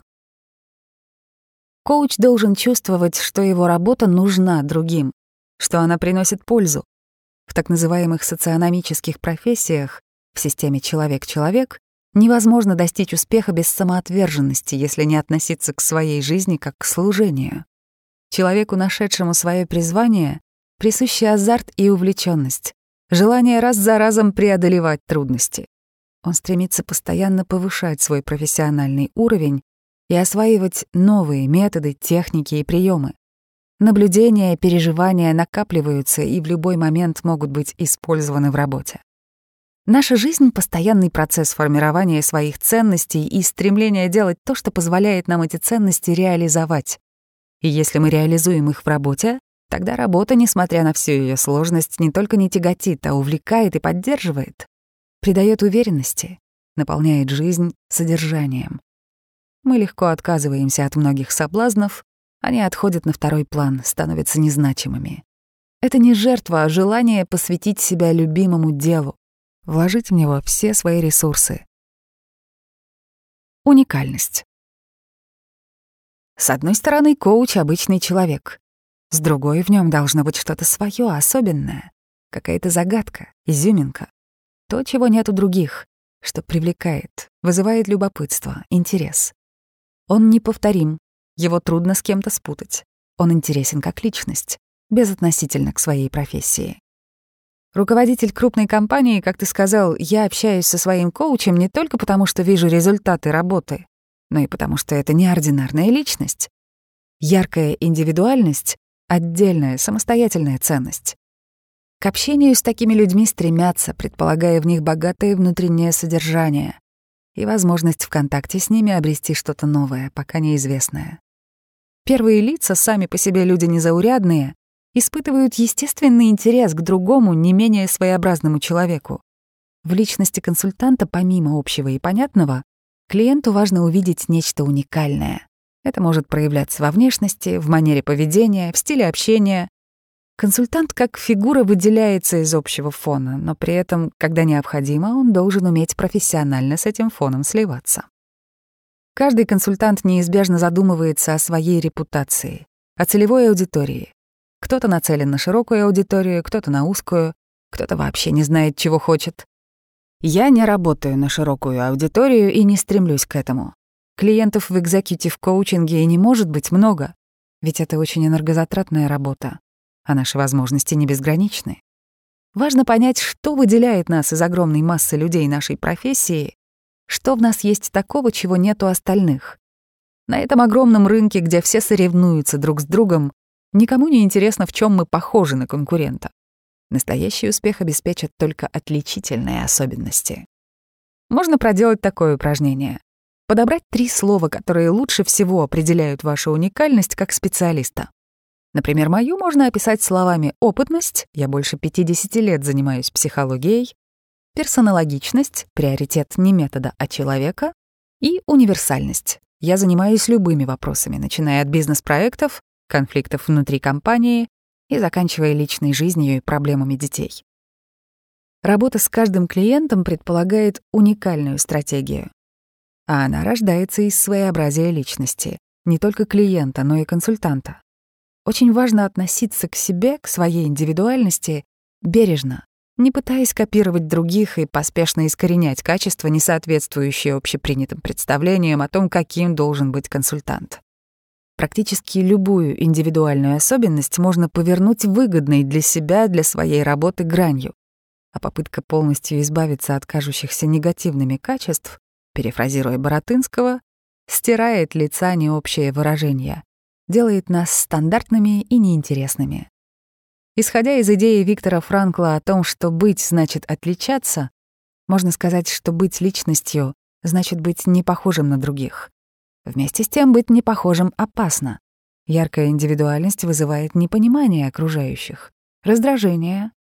Коуч должен чувствовать, что его работа нужна другим, что она приносит пользу. В так называемых социономических профессиях, в системе «человек-человек», невозможно достичь успеха без самоотверженности, если не относиться к своей жизни как к служению. Человеку, нашедшему свое призвание, присущи азарт и увлеченность, желание раз за разом преодолевать трудности. Он стремится постоянно повышать свой профессиональный уровень и осваивать новые методы, техники и приемы. Наблюдения, переживания накапливаются и в любой момент могут быть использованы в работе. Наша жизнь — постоянный процесс формирования своих ценностей и стремления делать то, что позволяет нам эти ценности реализовать. И если мы реализуем их в работе, тогда работа, несмотря на всю ее сложность, не только не тяготит, а увлекает и поддерживает, придает уверенности, наполняет жизнь содержанием. Мы легко отказываемся от многих соблазнов, они отходят на второй план, становятся незначимыми. Это не жертва, а желание посвятить себя любимому делу, вложить в него все свои ресурсы. Уникальность. С одной стороны, коуч — обычный человек. С другой, в нем должно быть что-то свое, особенное, какая-то загадка, изюминка. То, чего нет у других, что привлекает, вызывает любопытство, интерес. Он неповторим, его трудно с кем-то спутать. Он интересен как личность, безотносительно к своей профессии. Руководитель крупной компании, как ты сказал, я общаюсь со своим коучем не только потому, что вижу результаты работы, но и потому, что это неординарная личность. Яркая индивидуальность — отдельная, самостоятельная ценность. К общению с такими людьми стремятся, предполагая в них богатое внутреннее содержание и возможность в контакте с ними обрести что-то новое, пока неизвестное. Первые лица, сами по себе люди незаурядные, испытывают естественный интерес к другому, не менее своеобразному человеку. В личности консультанта, помимо общего и понятного, клиенту важно увидеть нечто уникальное. Это может проявляться во внешности, в манере поведения, в стиле общения. Консультант как фигура выделяется из общего фона, но при этом, когда необходимо, он должен уметь профессионально с этим фоном сливаться. Каждый консультант неизбежно задумывается о своей репутации, о целевой аудитории. Кто-то нацелен на широкую аудиторию, кто-то на узкую, кто-то вообще не знает, чего хочет. Я не работаю на широкую аудиторию и не стремлюсь к этому. Клиентов в экзекьютив-коучинге и не может быть много, ведь это очень энергозатратная работа, а наши возможности не безграничны. Важно понять, что выделяет нас из огромной массы людей нашей профессии, что в нас есть такого, чего нет у остальных. На этом огромном рынке, где все соревнуются друг с другом, никому не интересно, в чем мы похожи на конкурента. Настоящий успех обеспечат только отличительные особенности. Можно проделать такое упражнение. Подобрать три слова, которые лучше всего определяют вашу уникальность как специалиста. Например, мою можно описать словами «опытность» — я больше пятидесяти лет занимаюсь психологией, персонологичность — приоритет не метода, а человека, и универсальность. Я занимаюсь любыми вопросами, начиная от бизнес-проектов, конфликтов внутри компании и заканчивая личной жизнью и проблемами детей. Работа с каждым клиентом предполагает уникальную стратегию, а она рождается из своеобразия личности, не только клиента, но и консультанта. Очень важно относиться к себе, к своей индивидуальности, бережно, не пытаясь копировать других и поспешно искоренять качества, не соответствующие общепринятым представлениям о том, каким должен быть консультант. Практически любую индивидуальную особенность можно повернуть выгодной для себя, для своей работы гранью, а попытка полностью избавиться от кажущихся негативными качеств, перефразируя Баратынского, стирает лица необщее выражение, делает нас стандартными и неинтересными. Исходя из идеи Виктора Франкла о том, что быть значит отличаться, можно сказать, что быть личностью значит быть не похожим на других. Вместе с тем быть непохожим опасно. Яркая индивидуальность вызывает непонимание окружающих, раздражение,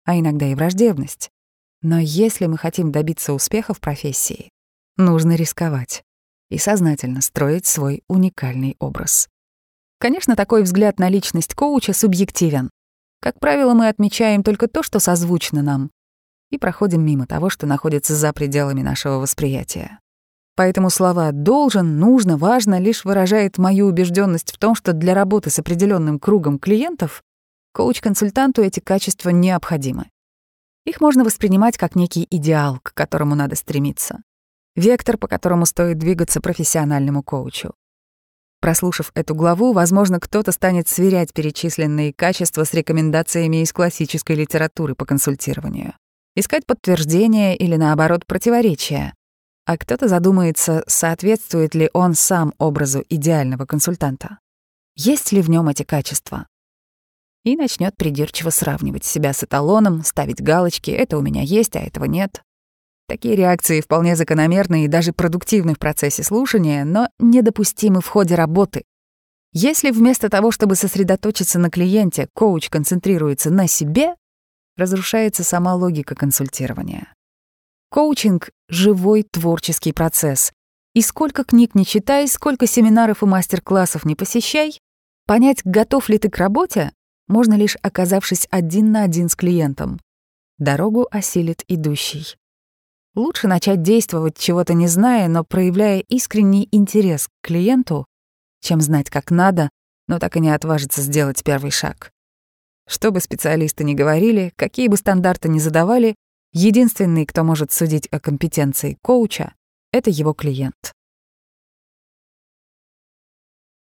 а иногда и враждебность. Но если мы хотим добиться успеха в профессии, нужно рисковать и сознательно строить свой уникальный образ. Конечно, такой взгляд на личность коуча субъективен. Как правило, мы отмечаем только то, что созвучно нам, и проходим мимо того, что находится за пределами нашего восприятия. Поэтому слова «должен», «нужно», «важно» лишь выражает мою убежденность в том, что для работы с определенным кругом клиентов коуч-консультанту эти качества необходимы. Их можно воспринимать как некий идеал, к которому надо стремиться. Вектор, по которому стоит двигаться профессиональному коучу. Прослушав эту главу, возможно, кто-то станет сверять перечисленные качества с рекомендациями из классической литературы по консультированию, искать подтверждения или, наоборот, противоречия. А кто-то задумается, соответствует ли он сам образу идеального консультанта. Есть ли в нем эти качества? И начнет придирчиво сравнивать себя с эталоном, ставить галочки «это у меня есть, а этого нет». Такие реакции вполне закономерны и даже продуктивны в процессе слушания, но недопустимы в ходе работы. Если вместо того, чтобы сосредоточиться на клиенте, коуч концентрируется на себе, разрушается сама логика консультирования. Коучинг — живой творческий процесс. И сколько книг не читай, сколько семинаров и мастер-классов не посещай, понять, готов ли ты к работе, можно лишь оказавшись один на один с клиентом. Дорогу осилит идущий. Лучше начать действовать, чего-то не зная, но проявляя искренний интерес к клиенту, чем знать, как надо, но так и не отважиться сделать первый шаг. Что бы специалисты ни говорили, какие бы стандарты ни задавали, единственный, кто может судить о компетенции коуча, — это его клиент.